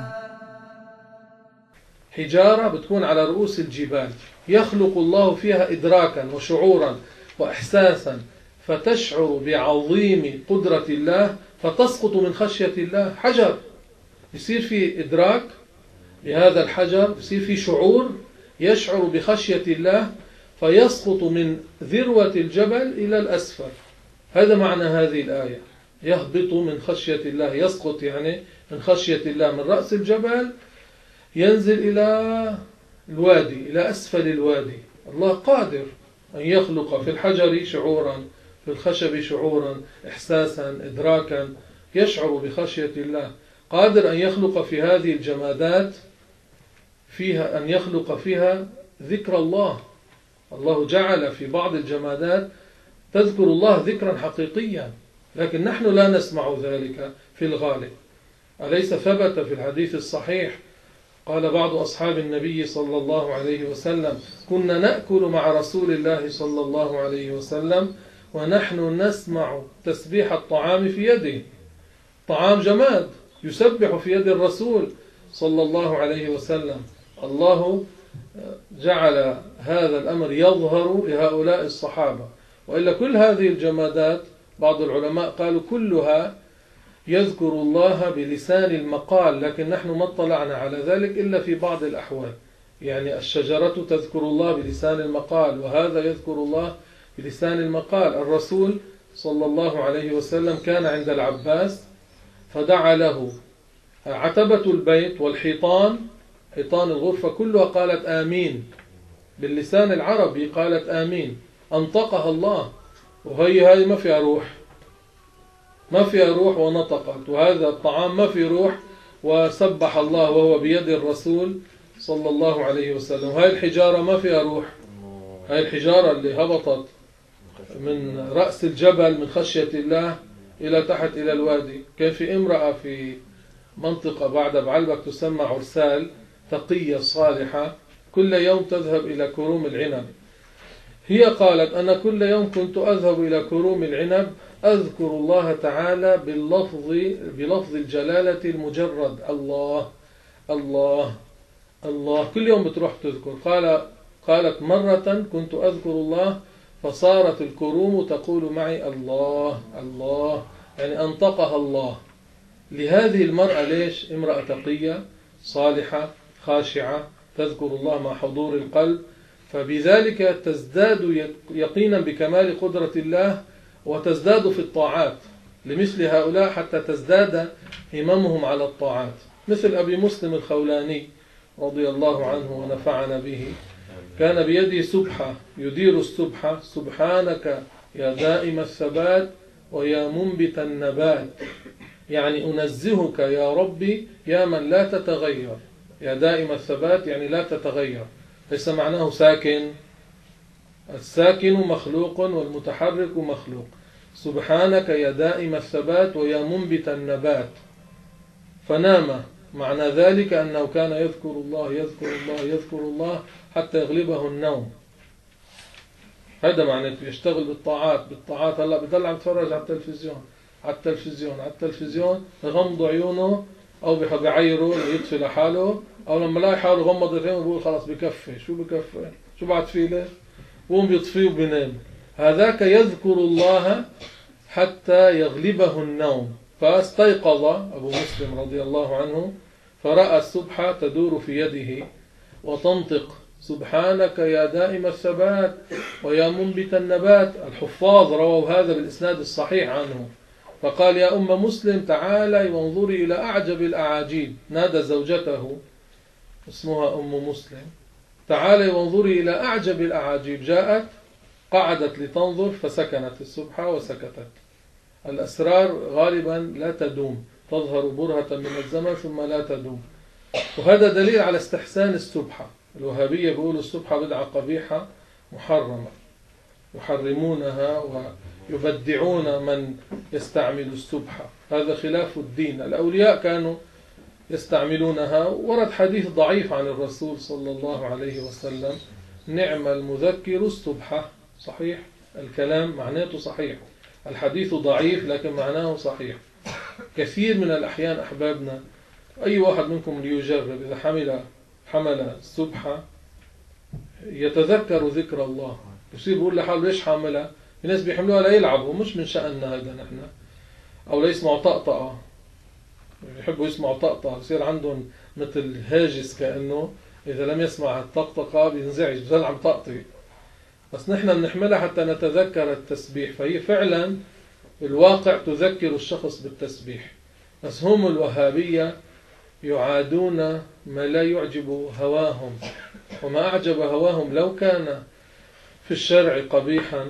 حجارة بتكون على رؤوس الجبال، يخلق الله فيها إدراكا وشعورا وإحساسا، فتشعر بعظيم قدرة الله فتسقط من خشية الله. حجر يصير فيه إدراك بهذا الحجر، يصير فيه شعور، يشعر بخشية الله فيسقط من ذروة الجبل إلى الأسفل. هذا معنى هذه الآية، يهبط من خشية الله، يسقط يعني من خشية الله، من رأس الجبل ينزل إلى الوادي، إلى أسفل الوادي. الله قادر أن يخلق في الحجر شعورا، في الخشب شعورا، إحساسا، إدراكا، يشعر بخشية الله. قادر أن يخلق في هذه الجمادات فيها، أن يخلق فيها ذكر الله. الله جعل في بعض الجمادات تذكر الله ذكرا حقيقيا، لكن نحن لا نسمع ذلك في الغالب. أليس ثبت في الحديث الصحيح قال بعض أصحاب النبي صلى الله عليه وسلم: كنا نأكل مع رسول الله صلى الله عليه وسلم ونحن نسمع تسبيح الطعام في يده. طعام جماد يسبح في يد الرسول صلى الله عليه وسلم. الله جعل هذا الأمر يظهر لهؤلاء الصحابة، وإلا كل هذه الجمادات بعض العلماء قالوا كلها يذكر الله بلسان المقال، لكن نحن ما اطلعنا على ذلك إلا في بعض الأحوال. يعني الشجرة تذكر الله بلسان المقال، وهذا يذكر الله بلسان المقال. الرسول صلى الله عليه وسلم كان عند العباس فدعا له، عتبة البيت والحيطان، حيطان الغرفة كلها قالت آمين، باللسان العربي قالت آمين، أنطقها الله. وهي ما فيها روح، ما فيها روح ونطقت، وهذا الطعام ما فيه روح وسبح الله وهو بيد الرسول صلى الله عليه وسلم. هاي الحجارة ما فيها روح، هاي الحجارة اللي هبطت من رأس الجبل من خشية الله إلى تحت إلى الوادي. كان في امرأة في منطقة بعد بعلبك تسمى عرسال، تقية صالحة، كل يوم تذهب إلى كروم العنب. هي قالت: أنا كل يوم كنت أذهب إلى كروم العنب أذكر الله تعالى بلفظ الجلالة المجرد، الله الله الله، كل يوم بتروح تذكر. قالت: مرة كنت أذكر الله فصارت الكروم تقول معي الله الله، يعني أنطقها الله. لهذه المرأة ليش؟ امرأة تقية صالحة خاشعة تذكر الله مع حضور القلب، فبذلك تزداد يقينا بكمال قدرة الله وتزداد في الطاعات. لمثل هؤلاء حتى تزداد هممهم على الطاعات، مثل أبي مسلم الخولاني رضي الله عنه ونفعنا به. كان بيده سبحة يدير السبحة: سبحانك يا دائم الثبات ويا منبت النبات، يعني أنزهك يا ربي يا من لا تتغير. يا دائم الثبات يعني لا تتغير، ليس معناه ساكن، الساكن مخلوق والمتحرك مخلوق. سبحانك يا دائم الثبات ويا منبت النبات. فنام، معنى ذلك أنه كان يذكر الله يذكر الله يذكر الله حتى يغلبه النوم. هذا معناته يشتغل بالطاعات. هلا بضل عم يتفرج على التلفزيون يغمض عيونه أو بعيره يطفي لحاله، أو لما لا يحاول يغمض عينه ويقول خلاص بكفي. شو بكفي؟ شو بعد فيله؟ قوم بيطفيه وبينام. هذاك يذكر الله حتى يغلبه النوم. فاستيقظ أبو مسلم رضي الله عنه فرأى السبحة تدور في يده وتنطق: سبحانك يا دائم الثبات ويا منبت النبات. الحفاظ رووا هذا بالإسناد الصحيح عنه. فقال: يا أم مسلم تعالي وانظري إلى أعجب الأعاجيب. نادى زوجته اسمها أم مسلم: تعالي وانظري إلى أعجب الأعاجيب. جاءت قعدت لتنظر فسكنت السبحة وسكتت. الأسرار غالبا لا تدوم، تظهر برهة من الزمن ثم لا تدوم. وهذا دليل على استحسان السبحة. الوهابية بيقولوا السبحة بدعة قبيحة محرمة، يحرمونها ويبدعون من يستعمل السبحة، هذا خلاف الدين. الأولياء كانوا يستعملونها. ورد حديث ضعيف عن الرسول صلى الله عليه وسلم: نعم المذكر السبحة. صحيح، الكلام معناته صحيح، الحديث ضعيف لكن معناه صحيح. كثير من الأحيان أحبابنا أي واحد منكم ليجرب إذا حمل السبحة يتذكر ذكر الله، يصير بيقول لحاله ليش حاملها؟ في ناس بيحملوها ليلعبوا، مش من شأننا هذا نحن، أو ليسمعوا طقطقة، يحبوا يسمعوا طقطقة، يصير عندهم مثل هاجس كأنه إذا لم يسمع الطقطقة بينزعج، بزال عم طقطق. بس نحن بنحملها حتى نتذكر التسبيح، فهي فعلا بالواقع تذكر الشخص بالتسبيح. بس هم الوهابية يعادون ما لا يعجب هواهم، وما أعجب هواهم لو كان في الشرع قبيحا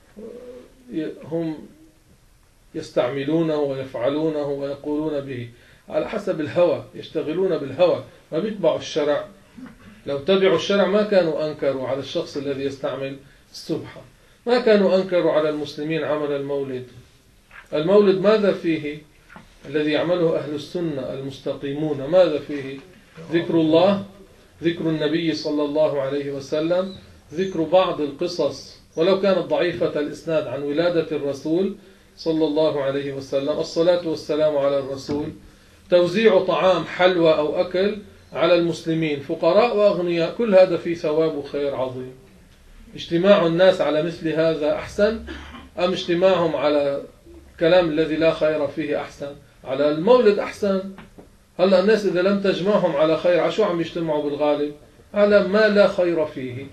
هم يستعملونه ويفعلونه ويقولون به على حسب الهوى، يشتغلون بالهوى، ما بيتبعوا الشرع. لو تبعوا الشرع ما كانوا أنكروا على الشخص الذي يستعمل السبحة، ما كانوا أنكروا على المسلمين عمل المولد. المولد ماذا فيه؟ الذي يعمله أهل السنة المستقيمون ماذا فيه؟ ذكر الله، ذكر النبي صلى الله عليه وسلم، ذكر بعض القصص ولو كانت ضعيفة الإسناد عن ولادة الرسول صلى الله عليه وسلم، الصلاة والسلام على الرسول، توزيع طعام حلوى أو أكل على المسلمين فقراء وأغنياء، كل هذا فيه ثواب وخير عظيم. اجتماع الناس على مثل هذا أحسن أم اجتماعهم على كلام الذي لا خير فيه أحسن؟ على المولد أحسن. هلأ الناس إذا لم تجمعهم على خير على شو عم يجتمعوا بالغالب؟ على ما لا خير فيه،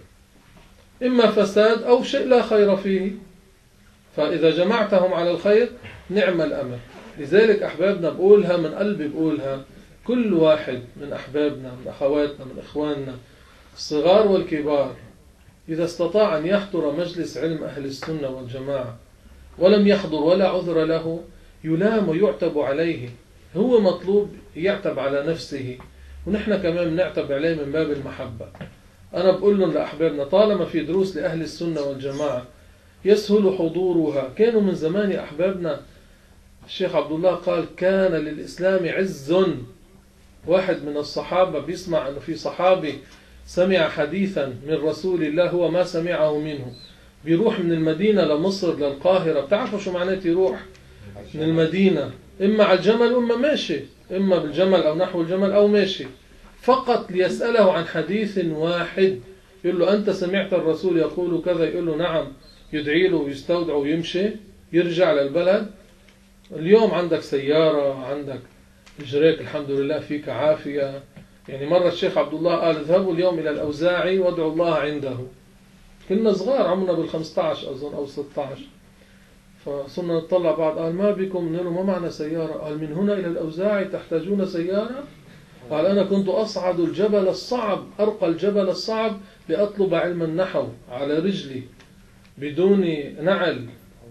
إما فساد أو شيء لا خير فيه. فإذا جمعتهم على الخير نعم الأمر. لذلك أحبابنا بقولها من قلبي، بقولها كل واحد من أحبابنا، من أخواتنا، من إخواننا الصغار والكبار، إذا استطاع أن يحضر مجلس علم أهل السنة والجماعة ولم يحضر ولا عذر له يلام ويعتب عليه. هو مطلوب يعتب على نفسه، ونحن كمان بنعتب عليه من باب المحبة. أنا بقول لهم لأحبابنا طالما في دروس لأهل السنة والجماعة يسهل حضورها. كانوا من زمان أحبابنا، الشيخ عبد الله قال كان للإسلام عز. واحد من الصحابة بيسمع أنه في صحابي سمع حديثا من رسول الله هو ما سمعه منه، بيروح من المدينة لمصر للقاهرة. بتعرفوا شو معناته يروح من المدينة؟ إما على الجمل وإما ماشي، إما بالجمل أو نحو الجمل أو ماشي، فقط ليسأله عن حديث واحد. يقول له أنت سمعت الرسول يقول كذا؟ يقول له نعم، يدعي له ويستودع ويمشي يرجع للبلد. اليوم عندك سيارة، عندك إجريك الحمد لله، فيك عافية. يعني مرة الشيخ عبد الله قال اذهبوا اليوم إلى الأوزاعي وادعوا الله عنده. كنا صغار، عمرنا بال15 أظن أو 16، فصرنا نطلع بعض، قال ما بكم؟ نقول ما معنا سيارة. قال من هنا إلى الأوزاعي تحتاجون سيارة؟ قال أنا كنت أصعد الجبل الصعب، أرقى الجبل الصعب لأطلب علم النحو على رجلي بدون نعل.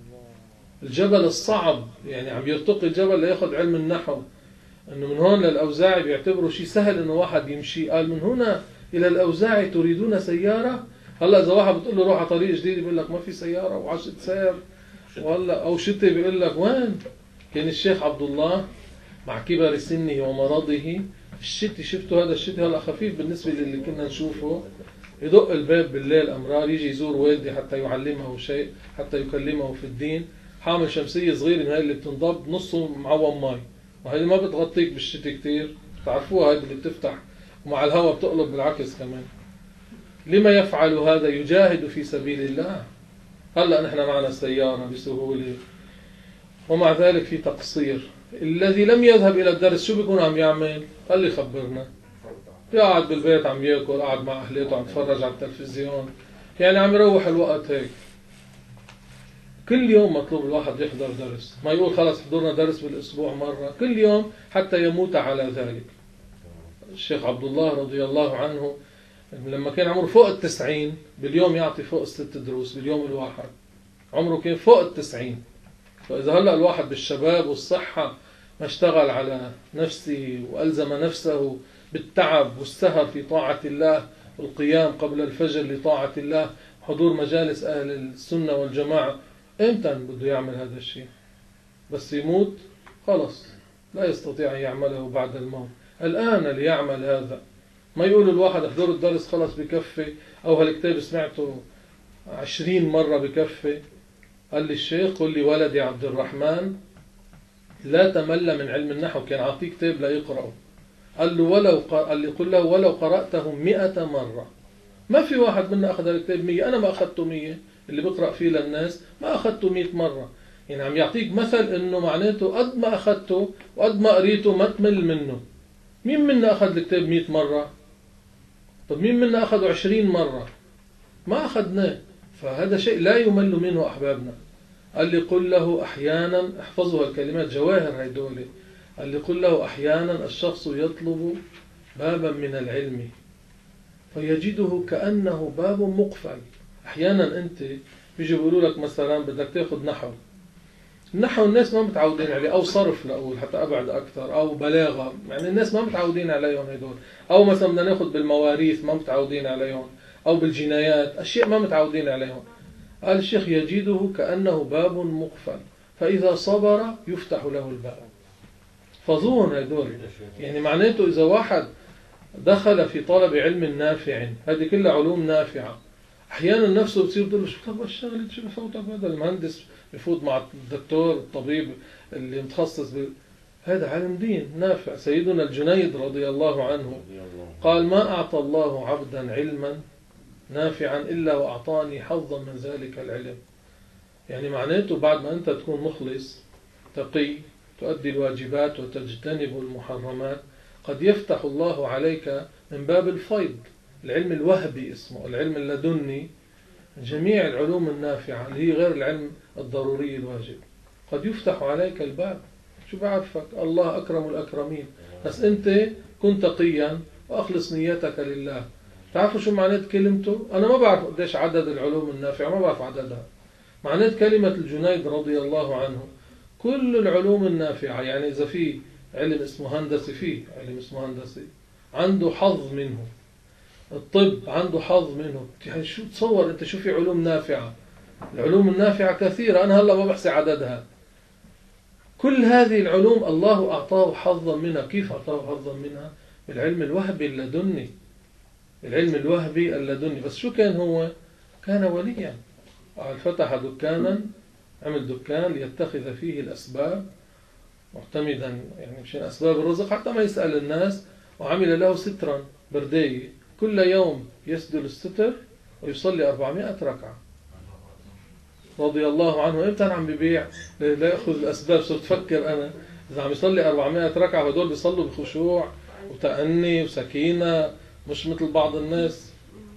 الجبل الصعب يعني عم يرتقي الجبل ليأخذ علم النحو. أنه من هون للأوزاعي بيعتبروا شيء سهل أنه واحد يمشي. قال من هنا إلى الأوزاعي تريدون سيارة؟ هلا إذا واحد بتقول له روح على طريق جديد بيقول لك ما في سيارة وعشت سير، ولا أو شتي بيقول لك وين؟ كان الشيخ عبد الله مع كبر سنه ومرضه الشتي، شفتوا هذا الشتي هلا خفيف بالنسبة للي كنا نشوفه، يدق الباب بالليل أمرار يجي يزور والدي حتى يعلمه شيء، حتى يكلمه في الدين، حامل شمسية صغيرة من هاي اللي بتنضب نصه معوم ماي، وهي ما بتغطيك بالشتي كتير، تعرفوها هاي اللي بتفتح ومع الهواء بتقلب بالعكس كمان. لما يفعل هذا؟ يجاهد في سبيل الله. هلأ نحن معنا سيارة بسهولة، ومع ذلك في تقصير. الذي لم يذهب إلى الدرس شو بيكون عم يعمل؟ قال لي خبرنا، قاعد بالبيت عم يأكل، قاعد مع أهليته عم يتفرج على التلفزيون، يعني عم يروح الوقت هيك. كل يوم مطلوب الواحد يحضر درس، ما يقول خلص حضرنا درس بالأسبوع مرة، كل يوم حتى يموت على ذلك. الشيخ عبد الله رضي الله عنه لما كان عمره فوق 90 باليوم يعطي فوق 6 دروس باليوم الواحد، عمره كان فوق 90. فإذا هلأ الواحد بالشباب والصحة ما اشتغل على نفسه وألزم نفسه بالتعب والسهر في طاعة الله والقيام قبل الفجر لطاعة الله، حضور مجالس أهل السنة والجماعة، إمتى بده يعمل هذا الشيء؟ بس يموت خلص لا يستطيع أن يعمله بعد الموت. الآن ليعمل هذا. ما يقول الواحد احضر الدرس خلص بكفي، أو هالكتاب سمعته 20 مرة بكفي. قال لي الشيخ قل لي ولدي عبد الرحمن لا تمل من علم النحو، كان عطيه كتاب لا يقرأه. قال لي قل له ولو قرأته 100 مرة. ما في واحد منا أخذ الكتاب 100، أنا ما أخذته 100 اللي بقرأ فيه للناس، ما أخذته 100 مرة. يعني عم يعطيك مثل إنه معناته قد ما أخذته وقد ما قريته ما تمل منه. مين منا أخذ الكتاب 100 مرة؟ طب مين منا أخذه 20 مرة؟ ما أخذناه. فهذا شيء لا يمل منه أحبابنا. قال لي قل له أحيانا، احفظوا الكلمات جواهر هيدولي. قال لي قل له أحيانا الشخص يطلب بابا من العلم فيجده كأنه باب مقفل. أحيانا أنت بيجي بيقولوا لك مثلا بدك تاخذ نحو، النحو الناس ما متعودين عليه، أو صرف لأقول حتى أبعد أكثر، أو بلاغة، يعني الناس ما متعودين عليهم هدول. أو مثلا بدنا ناخذ بالمواريث ما متعودين عليهم، أو بالجنايات، أشياء ما متعودين عليهم. قال الشيخ يجده كأنه باب مقفل فإذا صبر يفتح له الباب. فظون هدول. يعني معناته إذا واحد دخل في طلب علم نافع، هذه كلها علوم نافعة، أحيانا نفسه بتصير تقول له شو طب الشغل شو بفوتك، هذا المهندس بفوت مع الدكتور الطبيب اللي متخصص هذا علم دين نافع. سيدنا الجنيد رضي الله عنه قال ما أعطى الله عبدا علما نافعا إلا وأعطاني حظا من ذلك العلم. يعني معناته بعد ما أنت تكون مخلص تقي تؤدي الواجبات وتجتنب المحرمات، قد يفتح الله عليك من باب الفيض، العلم الوهبي اسمه، العلم اللدني، جميع العلوم النافعة اللي هي غير العلم الضروري الواجب، قد يفتح عليك الباب. شو بعرفك، الله أكرم الأكرمين، بس أنت كنت تقيا وأخلص نيتك لله. تعرفوا شو معنات كلمته؟ أنا ما بعرف قديش عدد العلوم النافعة، ما بعرف عددها. معنات كلمة الجنيد رضي الله عنه كل العلوم النافعة. يعني إذا في علم اسمه هندسي، فيه علم اسمه هندسي عنده حظ منه، الطب عنده حظ منه. يعني شو تصور أنت شو في علوم نافعة؟ العلوم النافعة كثيرة، أنا هلأ ما بحث عددها. كل هذه العلوم الله أعطاه حظا منها. كيف أعطاه حظا منها؟ بالعلم الوهبي اللدني، العلم الوهبي اللدني. بس شو كان هو؟ كان وليا، فتح دكانا، عمل دكان ليتخذ فيه الأسباب معتمدا يعني مشان أسباب الرزق حتى ما يسأل الناس، وعمل له سترا بردية كل يوم يسدل الستر ويصلي 400 ركعة رضي الله عنه. امتى عم ببيع لا يأخذ الأسباب؟ صرت فكر أنا إذا عم يصلي 400 ركعة هدول بيصلوا بخشوع وتأني وسكينة، مش مثل بعض الناس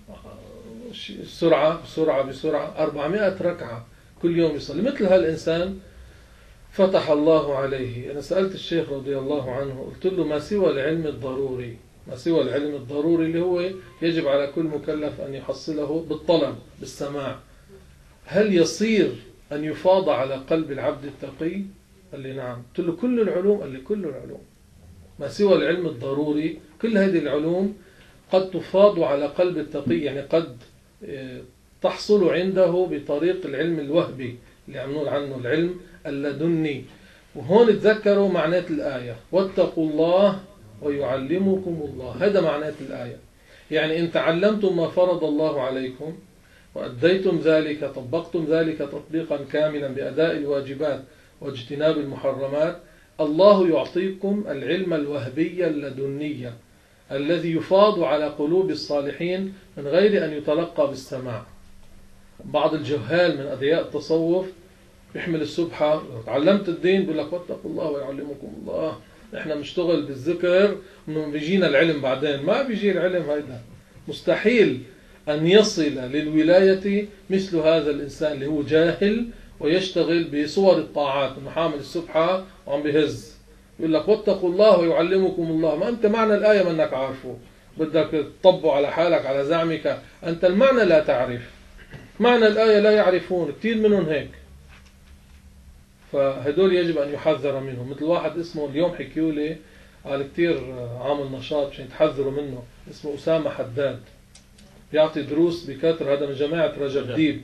بسرعة 400 ركعة كل يوم يصلي. مثل هالإنسان فتح الله عليه. أنا سألت الشيخ رضي الله عنه قلت له ما سوى العلم الضروري، ما سوى العلم الضروري اللي هو يجب على كل مكلف أن يحصله بالطلب بالسماع، هل يصير أن يفاض على قلب العبد التقي؟ قال لي نعم. قلت له كل العلوم؟ قال لي كل العلوم ما سوى العلم الضروري، كل هذه العلوم قد تفاض على قلب التقي، يعني قد تحصل عنده بطريق العلم الوهبي اللي عم نقول عنه العلم اللدني. وهون تذكروا معنات الآية واتقوا الله ويعلمكم الله، هذا معنات الآية. يعني إن تعلمتم ما فرض الله عليكم وأديتم ذلك، طبقتم ذلك تطبيقا كاملا بأداء الواجبات واجتناب المحرمات، الله يعطيكم العلم الوهبي اللدني الذي يفاض على قلوب الصالحين من غير أن يتلقى بالسماع. بعض الجهال من أدعياء التصوف بيحمل السبحة، تعلمت الدين بيقول لك واتقوا الله ويعلمكم الله، احنا بنشتغل بالذكر انه بيجينا العلم بعدين. ما بيجي العلم، هيدا مستحيل أن يصل للولاية مثل هذا الإنسان اللي هو جاهل ويشتغل بصور الطاعات، انه حامل السبحة وعم بهز يقول لك واتقوا الله ويعلمكم الله. ما أنت معنى الآية ما أنك عارفه، بدك تطبق على حالك على زعمك، أنت المعنى لا تعرف، معنى الآية لا يعرفون، كثير منهم هيك. فهدول يجب أن يحذر منهم. مثل واحد اسمه اليوم حكيولي قال كتير عامل نشاط عشان يتحذروا منه، اسمه أسامة حداد، بيعطي دروس بكثرة، هذا من جماعة رجب ديب،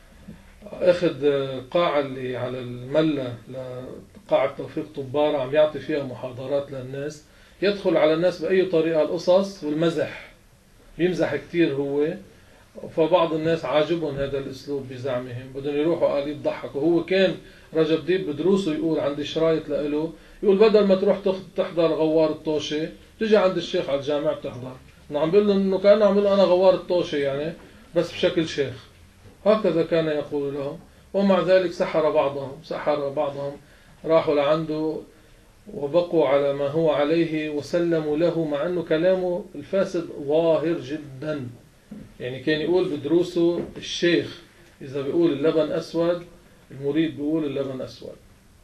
أخذ قاعة اللي على الملة لقاعة توفيق طبارة، عم يعطي فيها محاضرات للناس، يدخل على الناس بأي طريقة، القصص والمزح، بيمزح كتير هو، فبعض الناس عاجبهم هذا الأسلوب بزعمهم، بدهم يروحوا قال يضحكوا. هو كان رجب ديب بدروسه يقول عندي شرايط لإله، يقول بدل ما تروح تحضر غوار الطوشة تجي عند الشيخ على الجامع بتحضر. عم بيقول له انه كان عم يقول انا غوار الطوشة يعني بس بشكل شيخ، هكذا كان يقول لهم. ومع ذلك سحر بعضهم راحوا لعنده وبقوا على ما هو عليه وسلموا له، مع انه كلامه الفاسد ظاهر جدا. يعني كان يقول بدروسه الشيخ اذا بيقول اللبن اسود المريد بيقول اللبن اسود.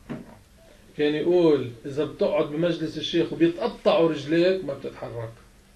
كان يقول اذا بتقعد بمجلس الشيخ وبيتقطعوا رجليك ما بتتحرك.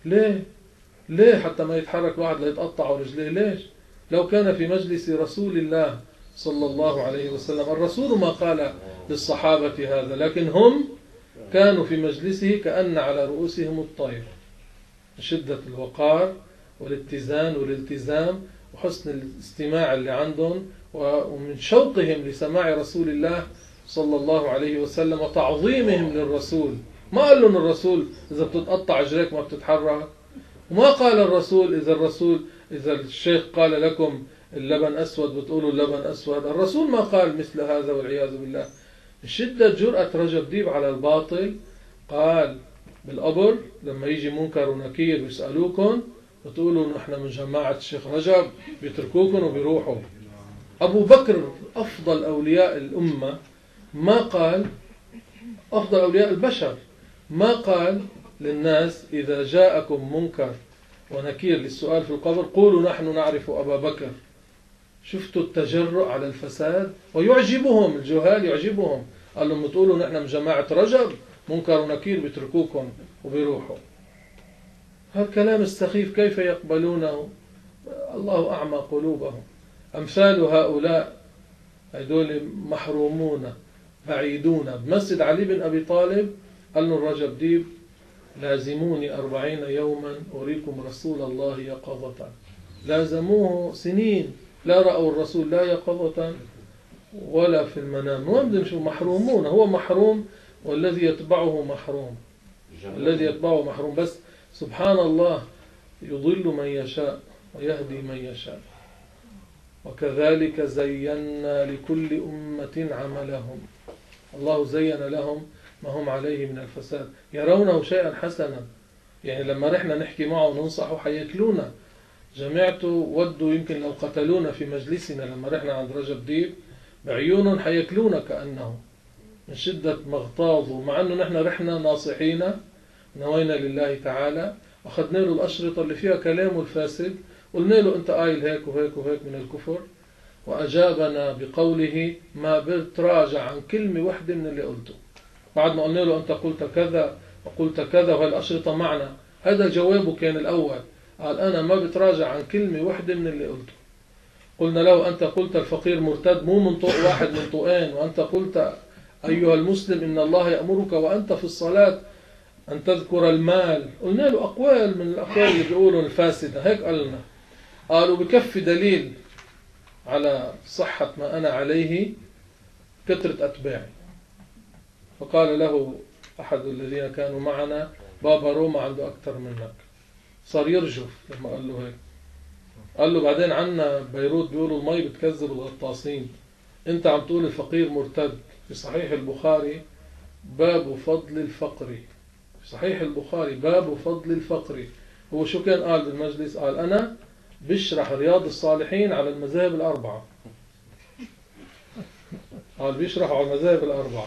ليه حتى ما يتحرك واحد ليتقطعوا رجليه؟ ليش؟ لو كان في مجلس رسول الله صلى الله عليه وسلم، الرسول ما قال للصحابة هذا، لكن هم كانوا في مجلسه كأن على رؤوسهم الطير. شدة الوقار والاتزان والالتزام وحسن الاستماع اللي عندهم، ومن شوقهم لسماع رسول الله صلى الله عليه وسلم وتعظيمهم للرسول. ما قال لهم الرسول إذا بتتقطع رجليك ما بتتحرك، وما قال الرسول إذا الشيخ قال لكم اللبن أسود بتقولوا اللبن أسود. الرسول ما قال مثل هذا والعياذ بالله. شدة جرأة رجب ديب على الباطل، قال بالقبر لما يجي منكر ونكير ويسألوكم بتقولوا نحن من جماعة الشيخ رجب، بيتركوكم وبيروحوا. أبو بكر أفضل أولياء الأمة ما قال، أفضل أولياء البشر ما قال للناس إذا جاءكم منكر ونكير للسؤال في القبر قولوا نحن نعرف أبا بكر. شفتوا التجرؤ على الفساد؟ ويعجبهم الجهال، يعجبهم، قال لهم تقولوا نحن من جماعة رجب منكر ونكير بيتركوكم وبيروحوا. هذا الكلام السخيف كيف يقبلونه؟ الله أعمى قلوبهم. أمثال هؤلاء هذول محرومون بعيدون. بمسجد علي بن أبي طالب قال له الرجب ديب لازموني 40 يوما أريكم رسول الله يقظة. لازموه سنين لا رأوا الرسول لا يقظة ولا في المنام. وين شو محرومون، هو محروم والذي يتبعه محروم، الذي يتبعه محروم. بس سبحان الله يضل من يشاء ويهدي من يشاء. وكذلك زينا لكل أمة عملهم، الله زين لهم ما هم عليه من الفساد، يرونه شيئا حسنا. يعني لما رحنا نحكي معه وننصحه حياكلونا. جماعته ودوا يمكن لو قتلونا في مجلسنا لما رحنا عند رجب ديب بعيون حياكلونا كأنه من شدة مغتاظه، مع أنه نحن رحنا ناصحين نوينا لله تعالى، أخذنا له الأشرطة اللي فيها كلامه الفاسد، قلنا له أنت قايل هيك وهيك وهيك من الكفر، وأجابنا بقوله ما بتراجع عن كلمة واحدة من اللي قلته. بعد ما قلنا له أنت قلت كذا وقلت كذا وهالأشرطة معنا، هذا جوابه كان الأول، قال أنا ما بتراجع عن كلمة واحدة من اللي قلته. قلنا له أنت قلت الفقير مرتد مو من طوق واحد من طوقين، وأنت قلت أيها المسلم إن الله يأمرك وأنت في الصلاة أن تذكر المال. قلنا له أقوال من الأقوال اللي بيقولوا الفاسدة، هيك قالنا. قالوا بكفي دليل على صحة ما أنا عليه كثرة أتباعي. فقال له أحد الذين كانوا معنا بابا روما عنده أكثر منك. صار يرجف لما قال له هيك. قال له بعدين عنا بيروت بيقولوا المي بتكذب الغطاسين، أنت عم تقول الفقير مرتد. في صحيح البخاري باب فضل الفقر، في صحيح البخاري باب فضل الفقر. هو شو كان قال بالمجلس؟ قال أنا بشرح رياض الصالحين على المذاهب الأربعة. قال بيشرحوا على المذاهب الأربعة.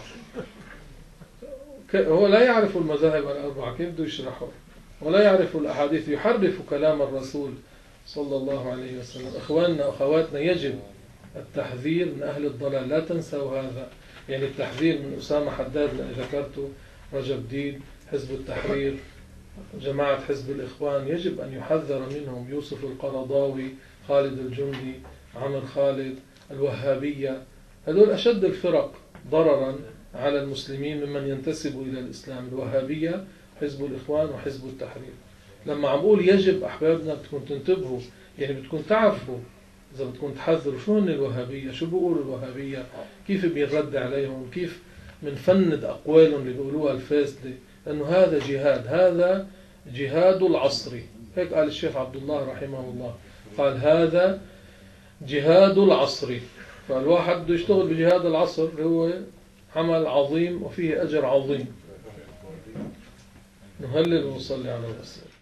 هو لا يعرف المذاهب الأربعة، كيف بده يشرحه؟ ولا يعرف الأحاديث، يحرف كلام الرسول صلى الله عليه وسلم. إخواننا أخواتنا يجب التحذير من أهل الضلال، لا تنسوا هذا. يعني التحذير من أسامة حداد اللي ذكرته، رجب ديب، حزب التحرير، جماعة حزب الإخوان، يجب أن يحذر منهم. يوسف القرضاوي، خالد الجندي، عمر خالد، الوهابية، هذول أشد الفرق ضررا على المسلمين ممن ينتسب إلى الإسلام، الوهابية، حزب الإخوان وحزب التحرير. لما عم بقول يجب أحبابنا بتكون تنتبهوا، يعني بتكون تعرفوا إذا بتكون تحذروا شو هن الوهابية، شو بيقولوا الوهابية، كيف بيرد عليهم، كيف منفند أقوالهم اللي بيقولوها الفاسدة، لأنه هذا جهاد، هذا جهاد العصر. هيك قال الشيخ عبد الله رحمه الله، قال هذا جهاد العصر. فالواحد بده يشتغل بجهاد العصر اللي هو عمل عظيم وفيه أجر عظيم. نهلل ونصلي على الرسول.